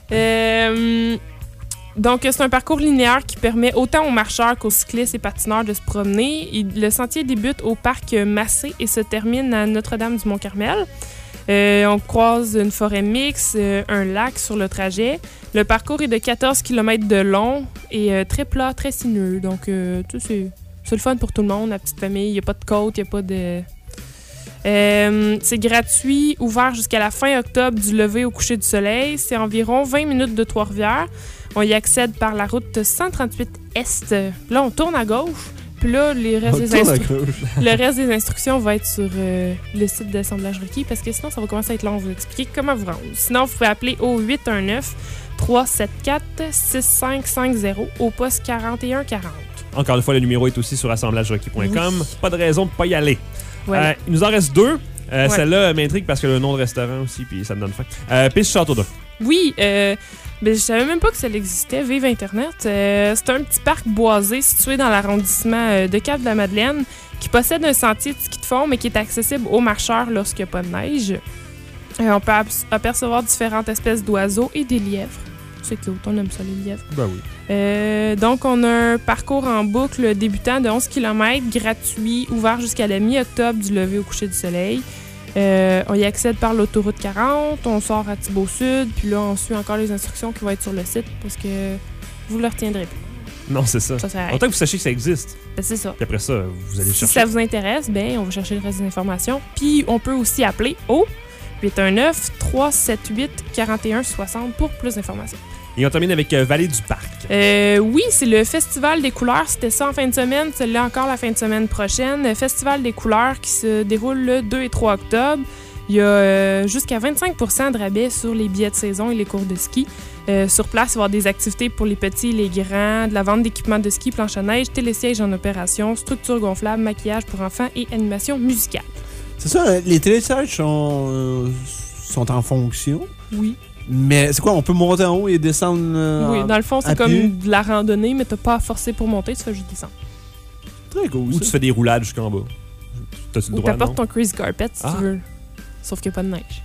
Donc, c'est un parcours linéaire qui permet autant aux marcheurs qu'aux cyclistes et patineurs de se promener. Le sentier débute au parc Massé et se termine à Notre-Dame-du-Mont-Carmel. On croise une forêt mixte, un lac sur le trajet. Le parcours est de 14 km de long et très plat, très sinueux. Donc, tu sais, c'est le fun pour tout le monde, la petite famille. Il n'y a pas de côte, il n'y a pas de... c'est gratuit, ouvert jusqu'à la fin octobre du lever au coucher du soleil. C'est environ 20 minutes de Trois-Rivières. On y accède par la route 138 Est. Là, on tourne à gauche. Puis là, le reste Tourne-accroche. le reste des instructions va être sur le site d'assemblage requis parce que sinon, ça va commencer à être long. Vous expliquer comment vous rendre. Sinon, vous pouvez appeler au 819-374-6550 au poste 4140. Encore une fois, le numéro est aussi sur assemblagerequis.com. Oui. Pas de raison de ne pas y aller. Voilà. Il nous en reste 2. Ouais. Celle-là m'intrigue parce que le nom de restaurant aussi, puis ça me donne faim. Piste Château d'Eau. Oui, ben, je savais même pas que ça existait. Vive Internet. C'est un petit parc boisé situé dans l'arrondissement de Cap-de-la-Madeleine qui possède un sentier de ski de fond, mais qui est accessible aux marcheurs lorsqu'il n'y a pas de neige. On peut apercevoir différentes espèces d'oiseaux et des lièvres. C'est cute, on aime ça, les lièvres. Ben oui. Donc, on a un parcours en boucle débutant de 11 km, gratuit, ouvert jusqu'à la mi-octobre du lever au coucher du soleil. On y accède par l'autoroute 40, on sort à Thibault-Sud, puis là, on suit encore les instructions qui vont être sur le site parce que vous ne le retiendrez plus. Non, c'est ça. Autant que vous sachiez que ça existe. Ben, c'est ça. Puis après ça, vous allez Si chercher. ça vous intéresse, ben, on va chercher le reste des informations. Puis, on peut aussi appeler au 819-378-4160 pour plus d'informations. Et on termine avec Vallée du Parc. Oui, c'est le Festival des couleurs. C'était ça en fin de semaine. C'est là encore la fin de semaine prochaine. Le Festival des couleurs qui se déroule le 2 et 3 octobre. Il y a jusqu'à 25% de rabais sur les billets de saison et les cours de ski. Sur place, il va y avoir des activités pour les petits et les grands, de la vente d'équipements de ski, planche à neige, télésièges en opération, structures gonflables, maquillage pour enfants et animation musicale. C'est ça, les télésièges sont en fonction. Oui. Mais c'est quoi, on peut monter en haut et descendre Oui, dans le fond, c'est à comme pied? de la randonnée, mais t'as pas à forcer pour monter, tu fais juste descendre. Très cool. Ou ça. tu fais des roulades jusqu'en bas. T'as-tu le Ou droit, t'apportes non? ton crazy carpet si Ah. tu veux. Sauf qu'il n'y a pas de neige.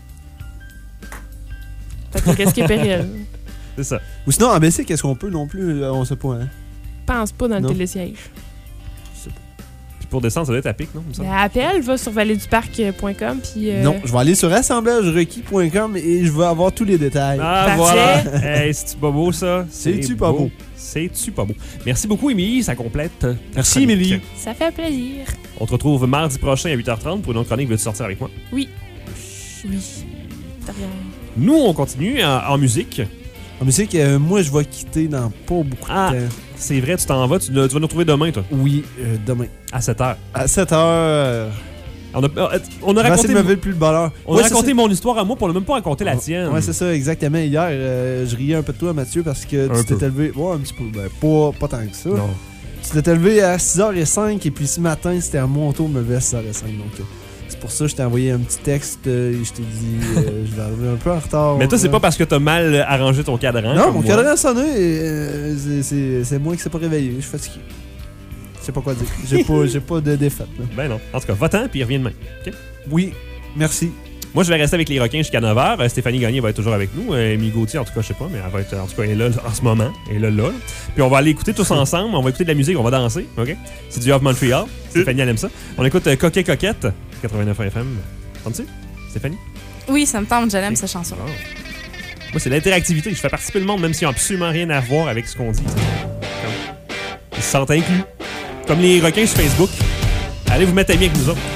Fait que le risque est péril. C'est ça. Ou sinon, en bicycle, est-ce qu'on peut non plus? On sait pas, hein? Pense pas dans le Non. télésiège. Puis pour descendre, ça doit être à pic, non? il me semble? Appelle, va sur valleyduparc.com puis Non, je vais aller sur assemblagerequis.com et je vais avoir tous les détails. Ah, Parfait. voilà! Hey, c'est-tu pas beau, ça? C'est-tu pas beau? C'est-tu pas beau? Merci beaucoup, Émilie. Ça complète. ta Merci, chronique. Émilie. ça fait plaisir. On te retrouve mardi prochain à 8h30 pour une autre chronique. Veux-tu sortir avec moi? Oui. Oui. T'as rien. Nous, on continue en musique. En musique, moi, je vais quitter dans pas beaucoup Ah. de temps. C'est vrai, tu t'en vas. Tu vas nous retrouver demain, toi. Oui, demain. À 7h. À 7h. On a Je vais essayer raconté, de me lever le plus de bonheur. on a raconté mon histoire à moi, pour on n'a même pas raconté la tienne. Ouais, c'est ça, exactement. Hier, je riais un peu de toi, Mathieu, parce que Un tu peu. t'es levé. Ouais, un petit peu. Ben, pas tant que ça. Non. Tu t'es levé à 6h05 et puis ce matin, c'était à mon tour de me lever à 6h05. Donc, c'est pour ça que je t'ai envoyé un petit texte et je t'ai dit je vais arriver un peu en retard. Mais toi, c'est pas parce que t'as mal arrangé ton cadran. Non, comme mon moi. cadran a sonné et c'est moi qui s'est pas réveillé. Je suis fatigué. Je sais pas quoi dire. J'ai pas de défaite. Là. Ben non. En tout cas, va-t'en puis reviens demain. OK? Oui, merci. Moi, je vais rester avec les requins jusqu'à 9h. Stéphanie Gagné va être toujours avec nous. Émilie Gauthier, en tout cas, je sais pas, mais elle va être, en tout cas, elle est là en ce moment. Elle est là. Puis on va aller écouter tous ensemble. On va écouter de la musique, on va danser. OK? C'est du Of Montreal. Stéphanie, elle aime ça. On écoute Coquet Coquette, 89 FM. T'entends-tu, Stéphanie? Oui, ça me tente, je l'aime, cette chanson. Oh. Moi, c'est l'interactivité. Je fais participer le monde, même s'ils n'ont absolument rien à voir avec ce qu'on dit. Ils se sentent inclus. Comme les requins sur Facebook. Allez vous mettre amis avec nous autres.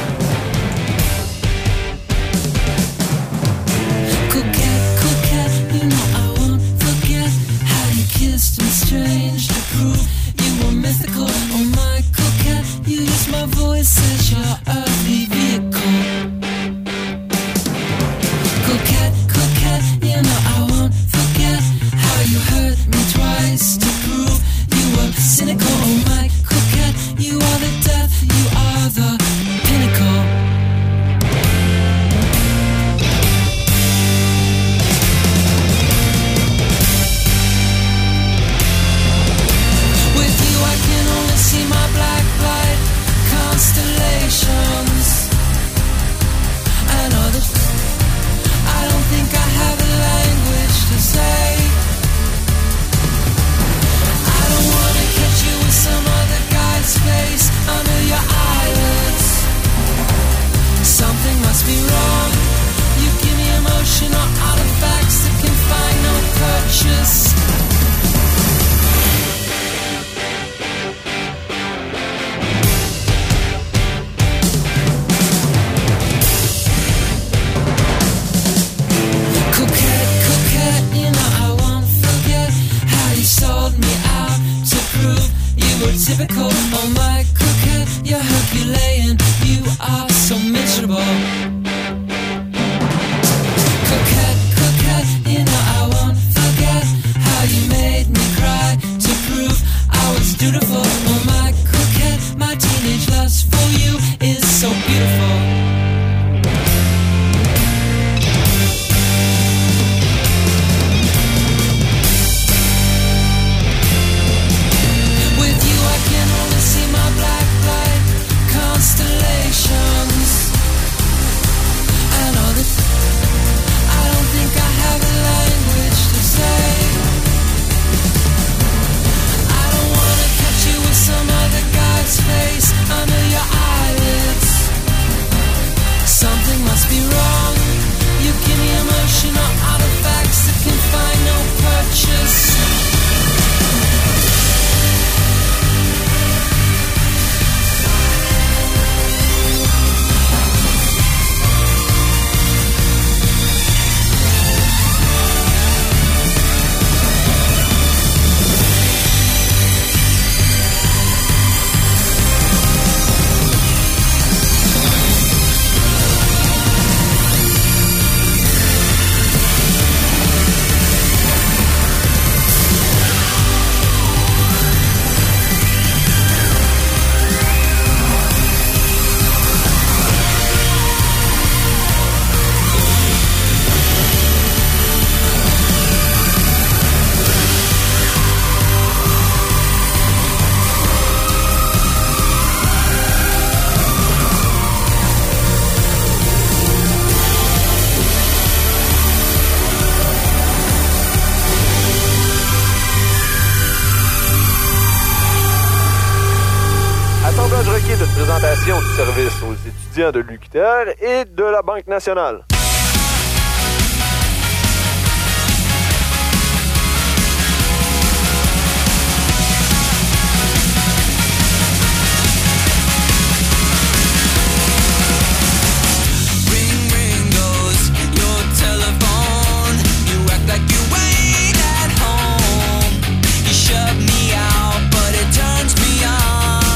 Coquette, coquette, you know I won't forget how you kissed me strange to prove you were mythical. Oh my coquette, you use my voice as your earthly vehicle. Coquette, coquette, you know I won't forget how you hurt me twice to prove you were cynical. Oh my coquette, you are the death, you are the typical. Oh my coquette, you're Herculean. You are so miserable. Coquette, coquette, you know I won't forget how you made me cry to prove I was dutiful. Oh my coquette, my teenage lust for you is so beautiful. Constellations and all this. I don't think I have a language to say. I don't wanna catch you with some other guy's face under your eyelids. Something must be wrong. You give me emotional artifacts that can find no purchase. Assemblage requis d'une présentation du service aux étudiants de l'UQTR et de la Banque nationale.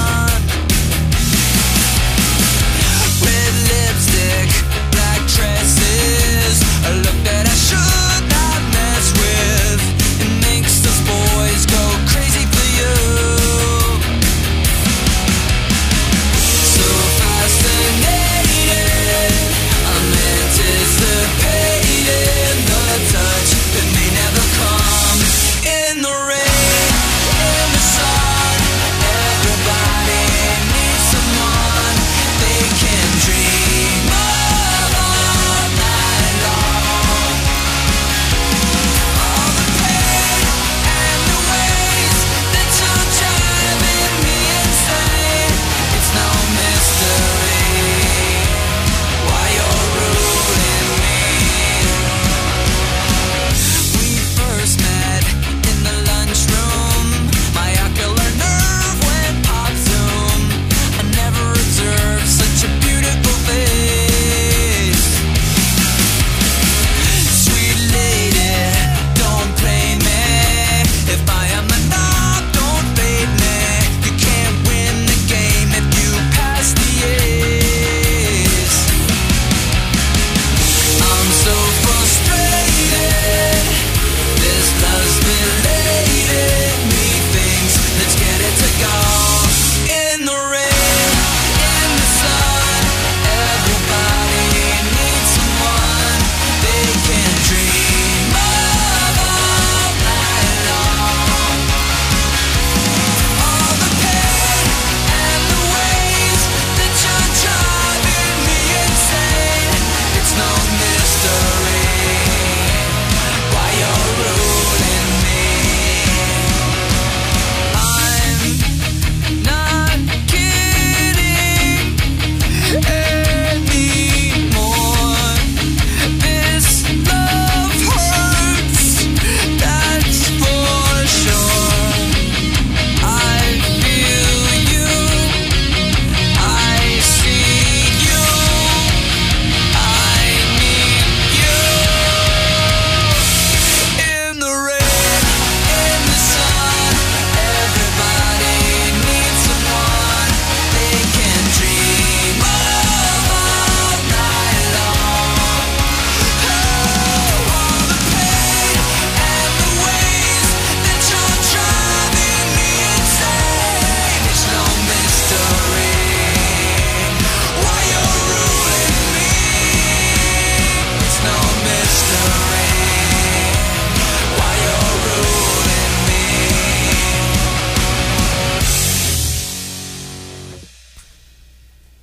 Red lipstick, black dress.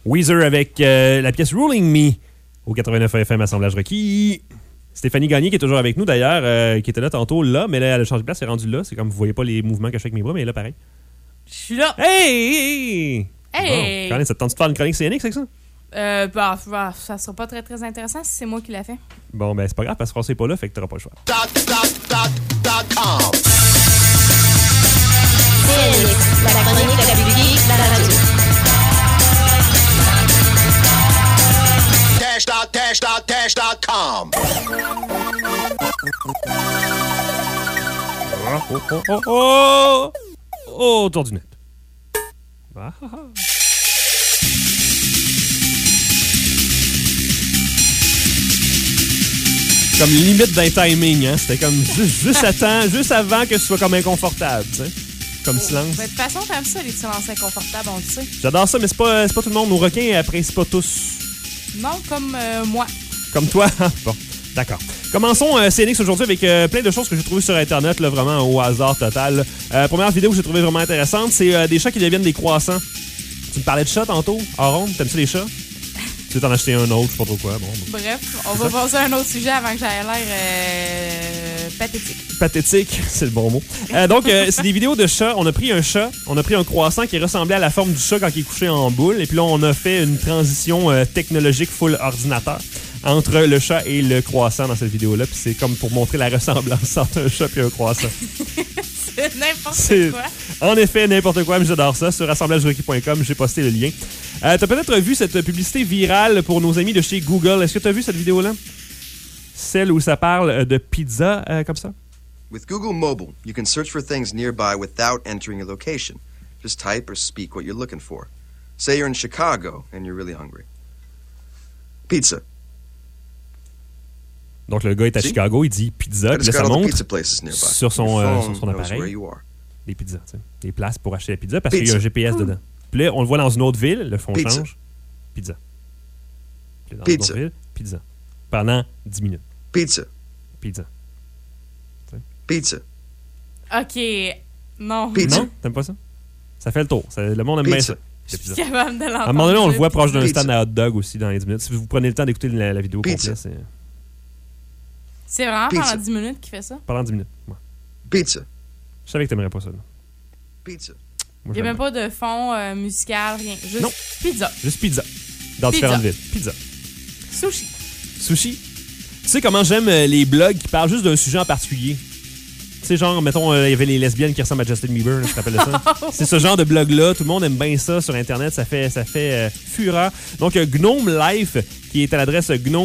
Weezer avec la pièce Ruling Me au 89 FM Assemblage requis. Stéphanie Gagné qui est toujours avec nous d'ailleurs, qui était là tantôt là, mais là elle a changé de place, elle est rendue là. C'est comme vous voyez pas les mouvements que je fais avec mes bras, mais elle est là pareil. Je suis là. Hey! Hey! Bon, Caroline, ça te tente de faire une chronique CNX avec ça? Ça sera pas très très intéressant si c'est moi qui l'a fait. Bon, ben c'est pas grave parce que François est pas là, fait que t'auras pas le choix. CNX, la chronique la plus geek de la radio. Dash.com. Autour du net. Comme limite d'un timing, hein? C'était comme juste à temps, juste avant que ce soit comme inconfortable, tu sais. Comme silence. De toute façon, t'aimes ça, les silences inconfortables, on le sait. J'adore ça, mais c'est pas tout le monde. Nos requins apprécient pas tous. Non, comme moi. Comme toi? Bon, d'accord. Commençons CNX aujourd'hui avec plein de choses que j'ai trouvées sur Internet, là, vraiment au hasard total. Première vidéo que j'ai trouvée vraiment intéressante, c'est des chats qui deviennent des croissants. Tu me parlais de chats tantôt, Aaron? T'aimes ça les chats? Tu veux t'en acheter un autre, je sais pas trop quoi. Bon. Bref, on va passer à un autre sujet avant que j'aie l'air pathétique. Pathétique, c'est le bon mot. Donc, c'est des vidéos de chats. On a pris un chat, on a pris un croissant qui ressemblait à la forme du chat quand il est couché en boule. Et puis là, on a fait une transition technologique full ordinateur entre le chat et le croissant dans cette vidéo-là. Puis c'est comme pour montrer la ressemblance entre un chat et un croissant. C'est n'importe quoi. En effet, n'importe quoi, mais j'adore ça. Sur assemblagerequis.com, j'ai posté le lien. T'as peut-être vu cette publicité virale pour nos amis de chez Google. Est-ce que t'as vu cette vidéo-là? Celle où ça parle de pizza, comme ça? With Google Mobile, you can search for things nearby without entering a location. Just type or speak what you're looking for. Say you're in Chicago and you're really hungry. Pizza. Donc, le gars est à Chicago, il dit pizza, puis là, ça montre sur son appareil des pizzas, tu sais, des places pour acheter la pizza, parce qu'il y a un GPS dedans. Puis là, on le voit dans une autre ville, le fond change, pizza. Puis là, dans une autre ville, pizza. Pendant 10 minutes. Pizza. Pizza. Pizza. OK. Non. Pizza. Non? T'aimes pas ça? Ça fait le tour. Le monde aime bien ça. Je suis capable de l'entendre. À un moment donné, on le voit proche d'un stand à hot dog aussi dans les 10 minutes. Si vous prenez le temps d'écouter la vidéo complète, c'est... C'est vraiment pendant 10 minutes qu'il fait ça? Pendant 10 minutes, ouais. Pizza. Je savais que t'aimerais pas ça, là. Pizza. Il n'y a même pas de fond musical, rien. Juste non. Pizza. Juste pizza. Dans différentes villes. Pizza. Sushi. Sushi. Tu sais comment j'aime les blogs qui parlent juste d'un sujet en particulier? Tu sais, genre, mettons, il y avait les lesbiennes qui ressemblent à Justin Bieber, là, tu te rappelles de ça? C'est ce genre de blog-là. Tout le monde aime bien ça sur Internet. Ça fait fureur. Donc, Gnome Life, qui est à l'adresse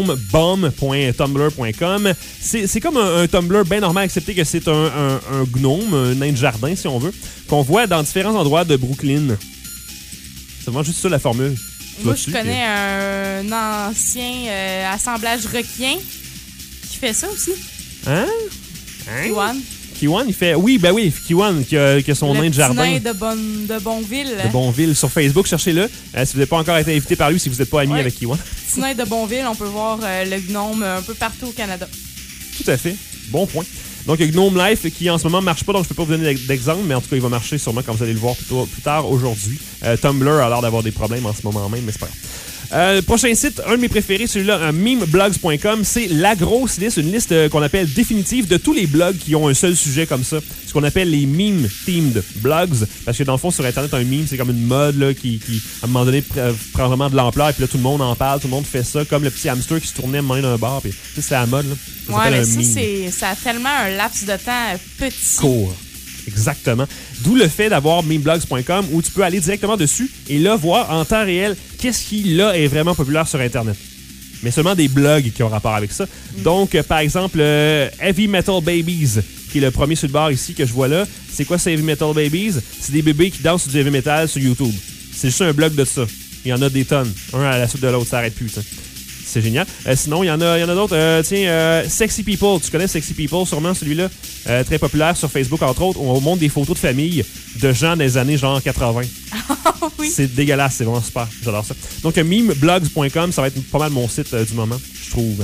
gnomebomb.tumblr.com. C'est comme un Tumblr bien normal, excepté que c'est un gnome, un nain de jardin, si on veut, qu'on voit dans différents endroits de Brooklyn. C'est vraiment juste ça, la formule. Moi, je connais un ancien assemblage requien qui fait ça aussi. Hein? Kiwan. Kiwan, il fait... Oui, ben oui, Kiwan, qui a son nain de jardin. Le nain de Bonville. De Bonville. Sur Facebook, cherchez-le. Si vous n'avez pas encore été invité par lui, si vous n'êtes pas ami avec Kiwan. Petit nain de Bonville, on peut voir le gnome un peu partout au Canada. Tout à fait. Bon point. Donc, Gnome Life, qui en ce moment ne marche pas, donc je ne peux pas vous donner d'exemple, mais en tout cas, il va marcher sûrement quand vous allez le voir plus tard aujourd'hui. Tumblr a l'air d'avoir des problèmes en ce moment même, mais c'est pas grave. Prochain site, un de mes préférés, celui-là, memeblogs.com, c'est la grosse liste, une liste qu'on appelle définitive de tous les blogs qui ont un seul sujet comme ça, ce qu'on appelle les meme-themed blogs, parce que dans le fond, sur Internet, un meme, c'est comme une mode là, qui à un moment donné, prend vraiment de l'ampleur, et puis là, tout le monde en parle, tout le monde fait ça, comme le petit hamster qui se tournait à un moment donné d'un bar, puis c'est la mode. Là. Ouais, mais ça a tellement un laps de temps petit. Court. Exactement. D'où le fait d'avoir memeblogs.com où tu peux aller directement dessus et là voir en temps réel qu'est-ce qui là est vraiment populaire sur Internet. Mais seulement des blogs qui ont rapport avec ça. Donc, par exemple, Heavy Metal Babies, qui est le premier sur le bar ici que je vois là. C'est quoi ces Heavy Metal Babies? C'est des bébés qui dansent sur du heavy metal sur YouTube. C'est juste un blog de ça. Il y en a des tonnes. Un à la suite de l'autre, ça n'arrête plus. T'sais. C'est génial. Sinon, il y en a d'autres. Sexy People. Tu connais Sexy People, sûrement, celui-là. Très populaire sur Facebook, entre autres. On montre des photos de famille de gens des années genre 80. Oui. C'est dégueulasse. C'est vraiment super. J'adore ça. Donc, memeblogs.com, ça va être pas mal mon site du moment, je trouve.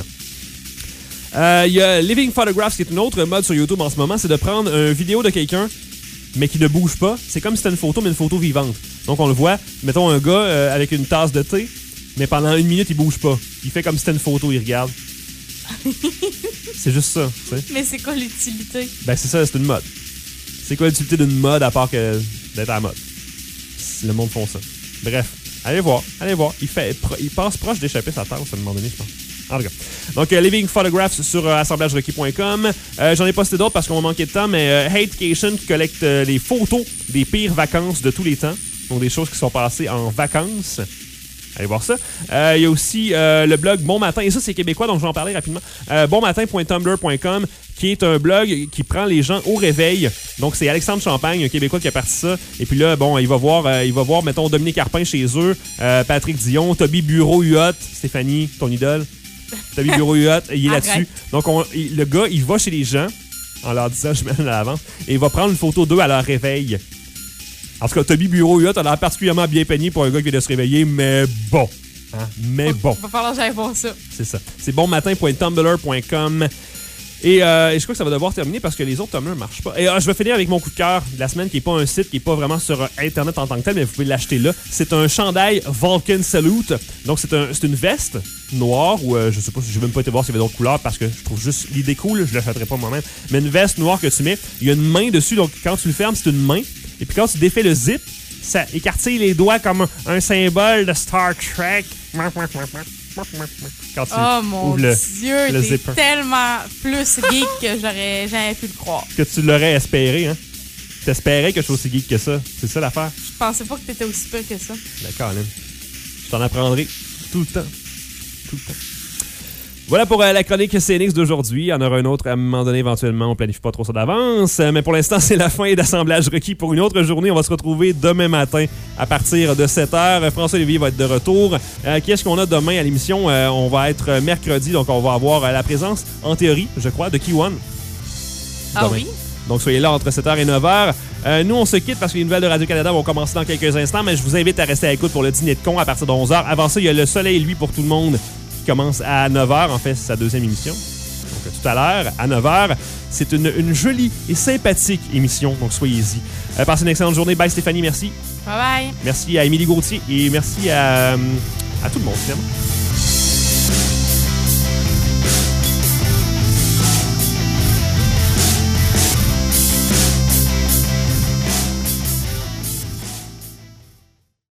Il y a Living Photographs, qui est une autre mode sur YouTube en ce moment. C'est de prendre une vidéo de quelqu'un, mais qui ne bouge pas. C'est comme si c'était une photo, mais une photo vivante. Donc, on le voit. Mettons un gars avec une tasse de thé, mais pendant 1 minute, il bouge pas. Il fait comme si c'était une photo, il regarde. C'est juste ça, tu sais. Mais c'est quoi l'utilité? Ben, c'est ça, c'est une mode. C'est quoi l'utilité d'une mode à part que d'être à la mode? Le monde font ça. Bref, allez voir. Il passe proche d'échapper sa tasse à un moment donné, je pense. En tout cas. Donc, Living Photographs sur assemblagerequis.com. J'en ai posté d'autres parce qu'on m'a manqué de temps, mais Hatecation qui collecte les photos des pires vacances de tous les temps. Donc, des choses qui sont passées en vacances. Allez voir ça. Il y a aussi le blog Bon Matin. Et ça, c'est québécois, donc je vais en parler rapidement. Bonmatin.tumblr.com, qui est un blog qui prend les gens au réveil. Donc, c'est Alexandre Champagne, un Québécois qui a parti ça. Et puis là, bon, il va voir, mettons, Dominique Carpin chez eux, Patrick Dion, Toby Bureau-Huot, Stéphanie, ton idole. Toby Bureau-Huot, il est là-dessus. Donc, le gars, il va chez les gens, en leur disant, je mets à l'avance, et il va prendre une photo d'eux à leur réveil. En tout cas, Toby Bureau-Huot a l'air particulièrement bien peigné pour un gars qui vient de se réveiller, mais bon. Hein? Mais bon. Va falloir que j'aille voir ça. C'est ça. C'est bonmatin.tumblr.com. Et je crois que ça va devoir terminer parce que les autres Tumblr ne marchent pas. Et je vais finir avec mon coup de cœur de la semaine, qui n'est pas un site, qui n'est pas vraiment sur Internet en tant que tel, mais vous pouvez l'acheter là. C'est un chandail Vulcan Salute. Donc, c'est une veste noire, ou je sais pas, je n'ai même pas été voir s'il y avait d'autres couleurs parce que je trouve juste l'idée cool, je ne l'achèterai pas moi-même. Mais une veste noire que tu mets, il y a une main dessus, donc quand tu le fermes, c'est une main. Et puis quand tu défais le zip, ça écartille les doigts comme un symbole de Star Trek. Quand tu mon Dieu, t'es zipper. Tellement plus geek que j'aurais jamais pu le croire. Que tu l'aurais espéré, hein? T'espérais que je sois aussi geek que ça. C'est ça l'affaire. Je pensais pas que t'étais aussi pire que ça. D'accord, Lynn. Je t'en apprendrai tout le temps. Tout le temps. Voilà pour la chronique CNX d'aujourd'hui. Il y en aura un autre à un moment donné éventuellement. On planifie pas trop ça d'avance. Mais pour l'instant, c'est la fin d'Assemblage requis pour une autre journée. On va se retrouver demain matin à partir de 7h. François Olivier va être de retour. Qu'est-ce qu'on a demain à l'émission? On va être mercredi, donc on va avoir la présence, en théorie, je crois, de Key One. Ah oui? Donc soyez là entre 7h et 9h. Nous, on se quitte parce que les nouvelles de Radio-Canada vont commencer dans quelques instants, mais je vous invite à rester à l'écoute pour le dîner de con à partir de 11h. Avant ça, il y a Le Soleil, lui, pour tout le monde, qui commence à 9h. En fait, c'est sa deuxième émission. Donc, tout à l'heure, à 9h. C'est une jolie et sympathique émission, donc soyez-y. Passez une excellente journée. Bye Stéphanie, merci. Bye bye. Merci à Émilie Gauthier et merci à tout le monde, finalement.